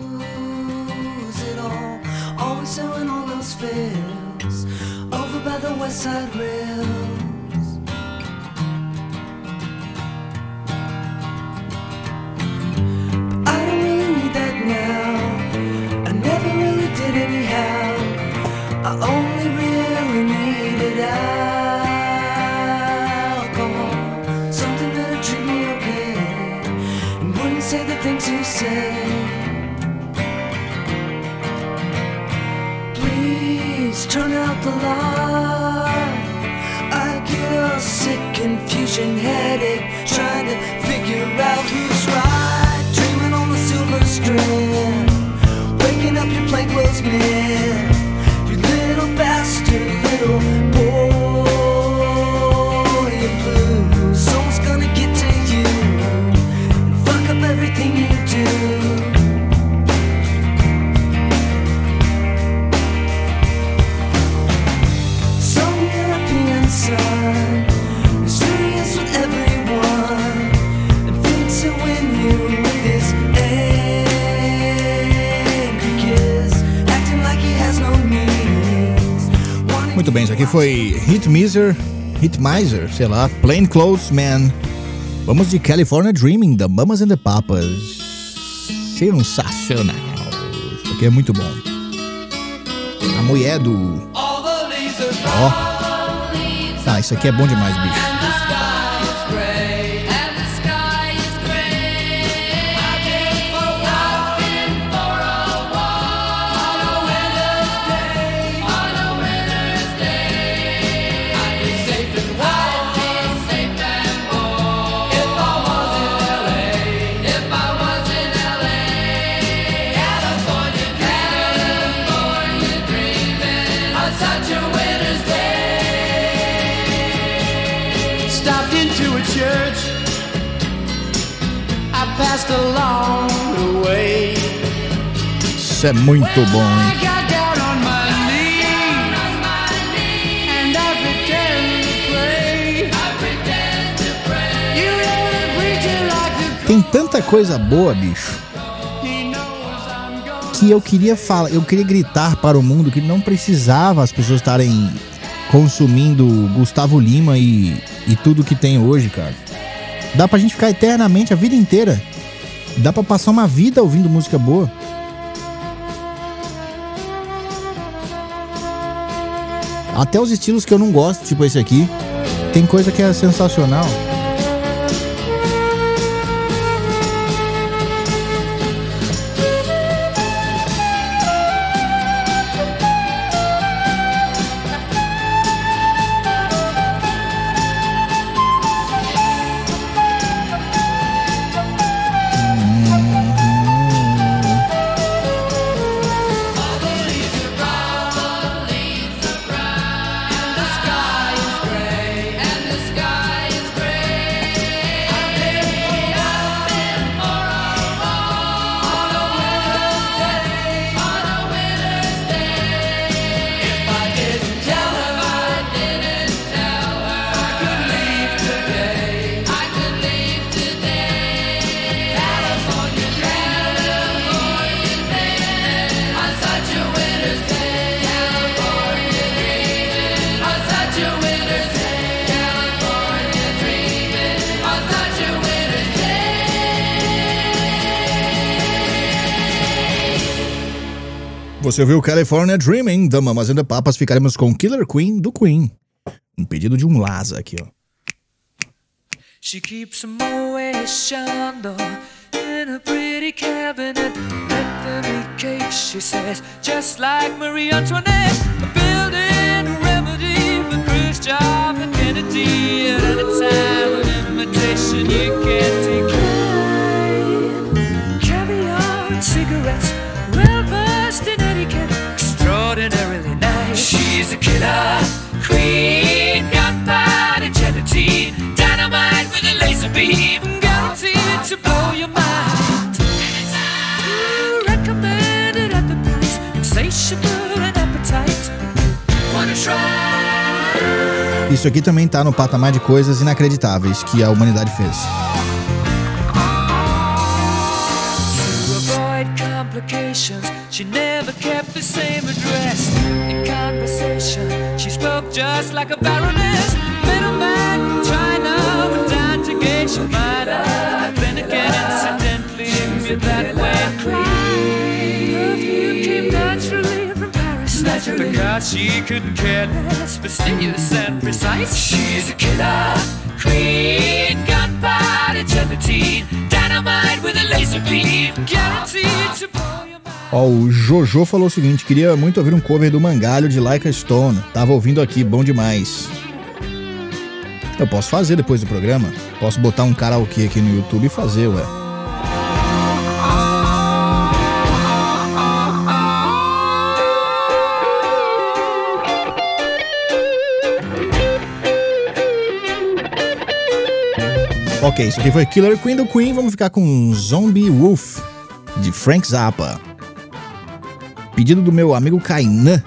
I only really needed alcohol, something that'd treat me okay, and wouldn't say the things you say. Please turn out the light. I get a sick confusion headache, trying to figure out who's right. Dreaming on the silver strand, waking up your plainclothes man. Little bastard, little boy in blue. Someone's gonna get to you and fuck up everything you do. Some European son, mysterious with everyone, and thinks he'll win you with his angry kiss, acting like he has no need. Muito bem, isso aqui foi Hit Miser, Hit Miser, sei lá, Plain Clothes Man. Vamos de California Dreaming, da Mamas and the Papas. Sensacional. Isso aqui é muito bom. A mulher do... Ó. Oh. Ah, isso aqui é bom demais, bicho. Isso é muito bom, hein? Tem tanta coisa boa, bicho, que eu queria falar, eu queria gritar para o mundo que não precisava as pessoas estarem consumindo Gustavo Lima e, e tudo que tem hoje, cara. Dá pra gente ficar eternamente, a vida inteira. Dá pra passar uma vida ouvindo música boa. Até os estilos que eu não gosto, tipo esse aqui, tem coisa que é sensacional. Você ouviu California Dreaming, da Mamas and the Papas. Ficaremos com Killer Queen, do Queen. Um pedido de um Laza aqui, ó. She keeps a Moet Chandon in a pretty cabinet. Anthony cake, she says, just like Marie Antoinette. A building remedy for Khrushchev and Kennedy. At any time, an invitation you can't decline. Caviar and cigarettes, well versed in etiquette, extraordinarily nice. She's a killer queen, got body. beam, guaranteed to blow your mind. Ooh, recommended at the price, insatiable and appetite. Wanna try? Isso aqui também tá no patamar de coisas inacreditáveis que a humanidade fez. She never kept the same address. In conversation, she spoke just like a baroness. Middleman from China went down to gauge your mind. Then again, incidentally, you're that way. Perfume came naturally from Paris. Naturally. Because she couldn't care less, fastidious and precise. She's a killer queen, gunpowder gelatine, dynamite with a laser beam, guaranteed to blow your mind. Ó, o Jojo falou o seguinte: queria muito ouvir um cover do Mangalho de Like a Stone. Tava ouvindo aqui, bom demais. Eu posso fazer depois do programa. Posso botar um karaokê aqui no YouTube e fazer, ué. Ok, isso aqui foi Killer Queen do Queen. Vamos ficar com Zombie Wolf de Frank Zappa. Pedido do meu amigo Kainan.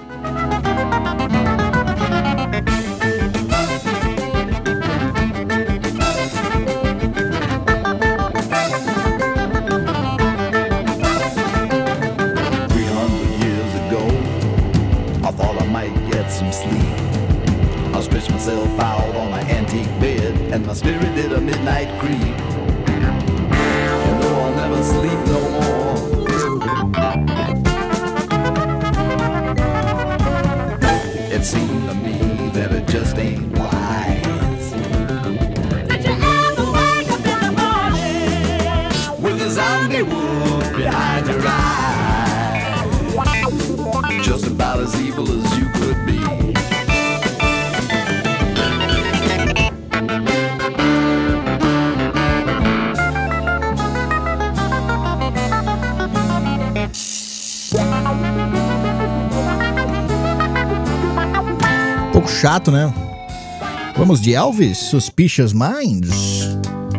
Pouco chato, né? Vamos de Elvis, Suspicious Minds.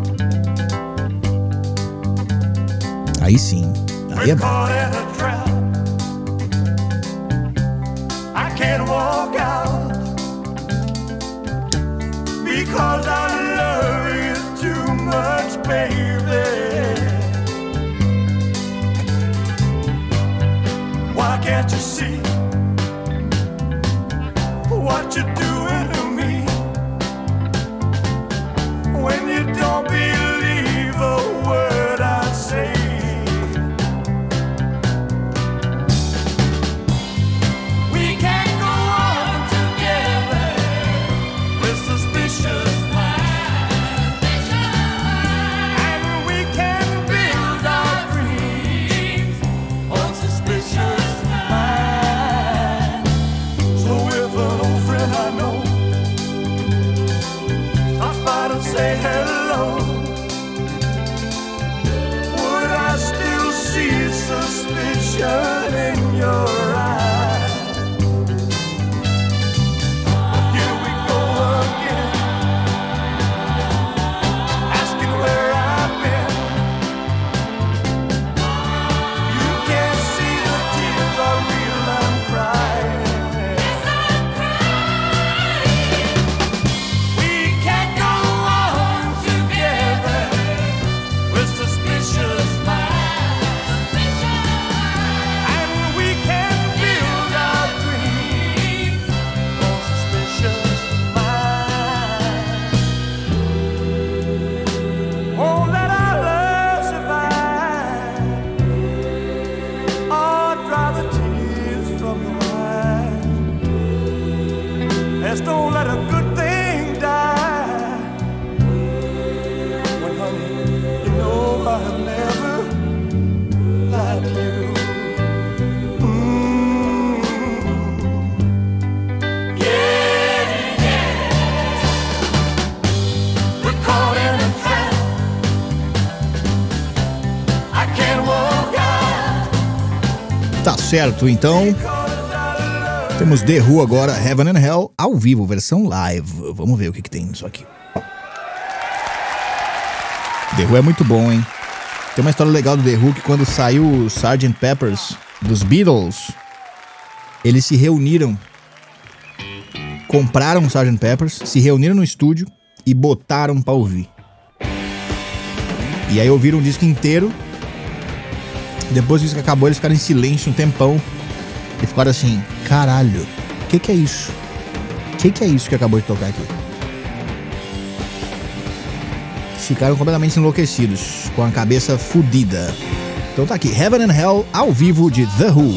Aí sim, aí é bom. What you doing to me when you don't believe a word I say? We can't go on together with suspicious minds, and we can build our dreams on suspicious minds. So if an old friend I know stops by to say hello, would I still see suspicion in your eyes? Here we go again, asking where I've been. You can't see the tears are real, I'm crying. We can't go on together with suspicious minds, and we can build our dreams on suspicious minds. Won't let our love survive, or dry the tears from your eyes. Let's don't let a good thing die. When, honey, you know I've never lied to you. Mm. Yeah, yeah. We're caught in a trap. I can't walk out. Tá certo, então temos The Who agora, Heaven and Hell, ao vivo, versão live. Vamos ver o que, que tem nisso aqui. The Who é muito bom, hein? Tem uma história legal do The Who que quando saiu o sergeant Pepper's dos Beatles, eles se reuniram, compraram o sergeant Pepper's, se reuniram no estúdio e botaram pra ouvir. E aí ouviram o disco inteiro. Depois que o disco acabou, eles ficaram em silêncio um tempão e ficaram assim, caralho, o que que é isso? O que que é isso que acabou de tocar aqui? Ficaram completamente enlouquecidos, com a cabeça fudida. Então tá aqui, Heaven and Hell, ao vivo de The Who.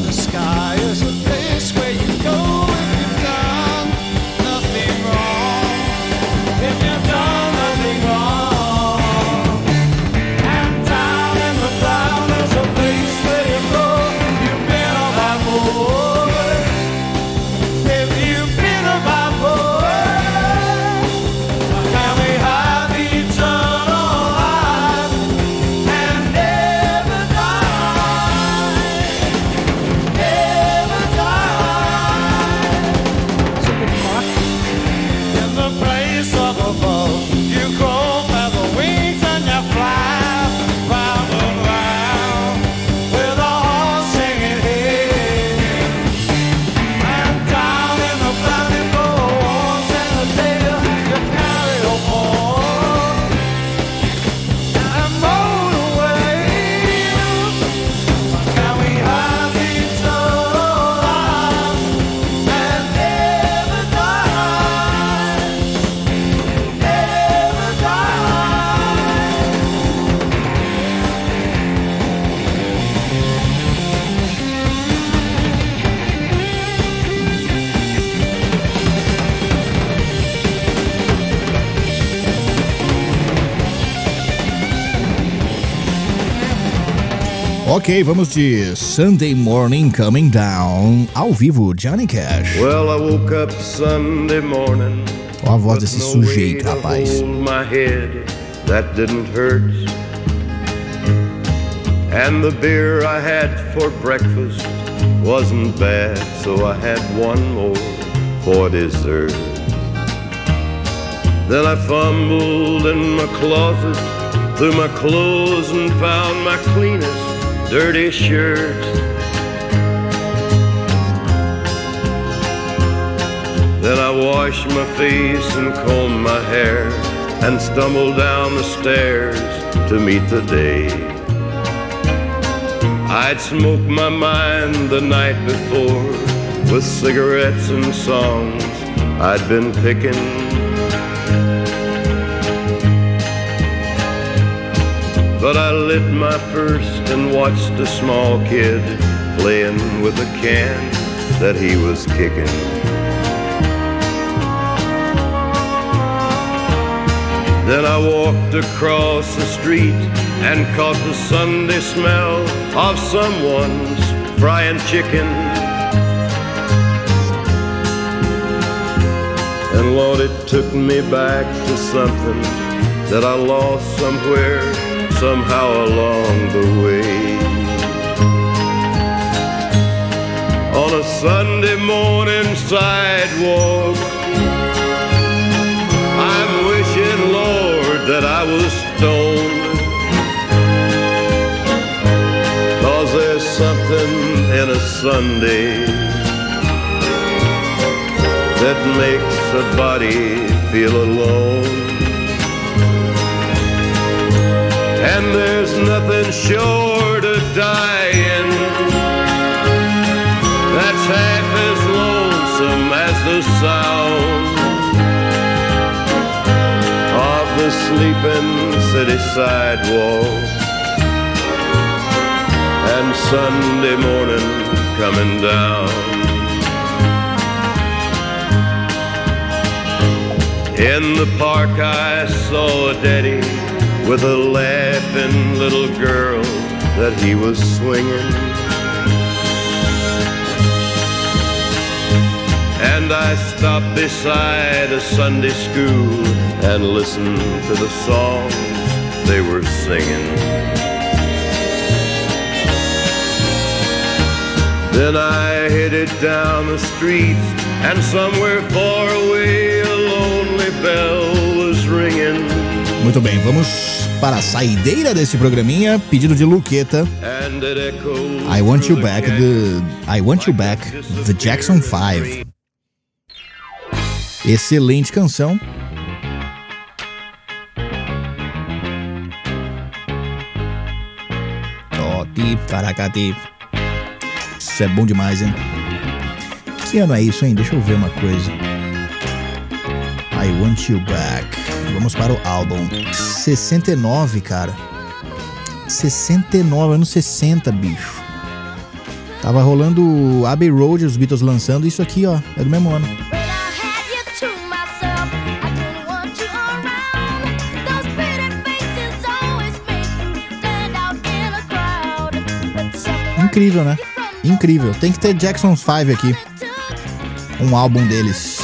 Ok, vamos de Sunday Morning Coming Down, ao vivo, Johnny Cash. Well, I woke up Sunday morning. Olha a voz desse sujeito, rapaz. My head, that didn't hurt. And the beer I had for breakfast wasn't bad, so I had one more for dessert. Then I fumbled in my closet, through my clothes and found my cleanest dirty shirt. Then I washed my face and combed my hair and stumbled down the stairs to meet the day. I'd smoked my mind the night before with cigarettes and songs I'd been picking. But I lit my first and watched a small kid playing with a can that he was kicking. Then I walked across the street and caught the Sunday smell of someone's frying chicken. And Lord, it took me back to something that I lost somewhere, somehow along the way. On a Sunday morning sidewalk, I'm wishing, Lord, that I was stoned. 'Cause there's something in a Sunday that makes a body feel alone. And there's nothing short of dying that's half as lonesome as the sound of the sleeping city sidewalk and Sunday morning coming down. In the park I saw a daddy with a laughing little girl that he was swinging. And I stopped beside a Sunday school and listened to the songs they were singing. Then I headed down the street and somewhere far away a lonely bell was ringing. Muito bem, vamos para a saideira desse programinha. Pedido de Luqueta. I Want You Back, the, I Want You Back, The Jackson five. Excelente canção. Top, caracati. Isso é bom demais, hein? Que ano é isso, hein? Deixa eu ver uma coisa. I Want You Back. Vamos para o álbum. sessenta e nove, cara. sessenta e nove, anos sessenta, bicho. Tava rolando o Abbey Road, os Beatles lançando. Isso aqui, ó, é do mesmo ano. Incrível, né? Incrível. Tem que ter Jackson five aqui. Um álbum deles.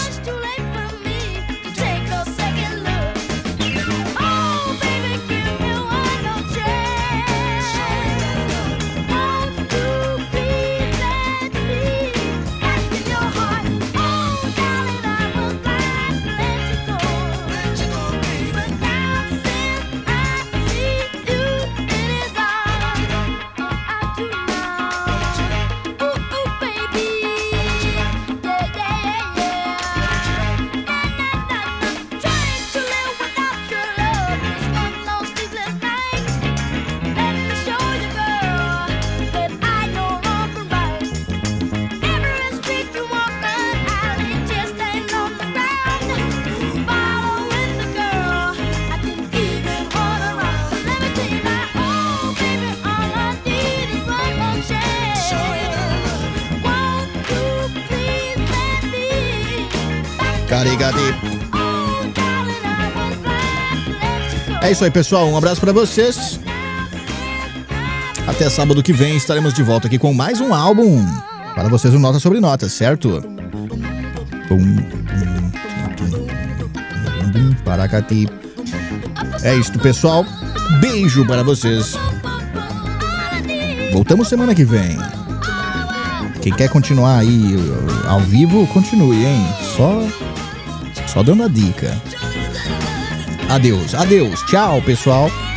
É isso aí, pessoal. Um abraço pra vocês. Até sábado que vem estaremos de volta aqui com mais um álbum para vocês, um Nota sobre Notas, certo? Paracati. É isso, pessoal. Beijo para vocês. Voltamos semana que vem. Quem quer continuar aí ao vivo, continue, hein? Só, só dando a dica. Adeus, adeus. Tchau, pessoal.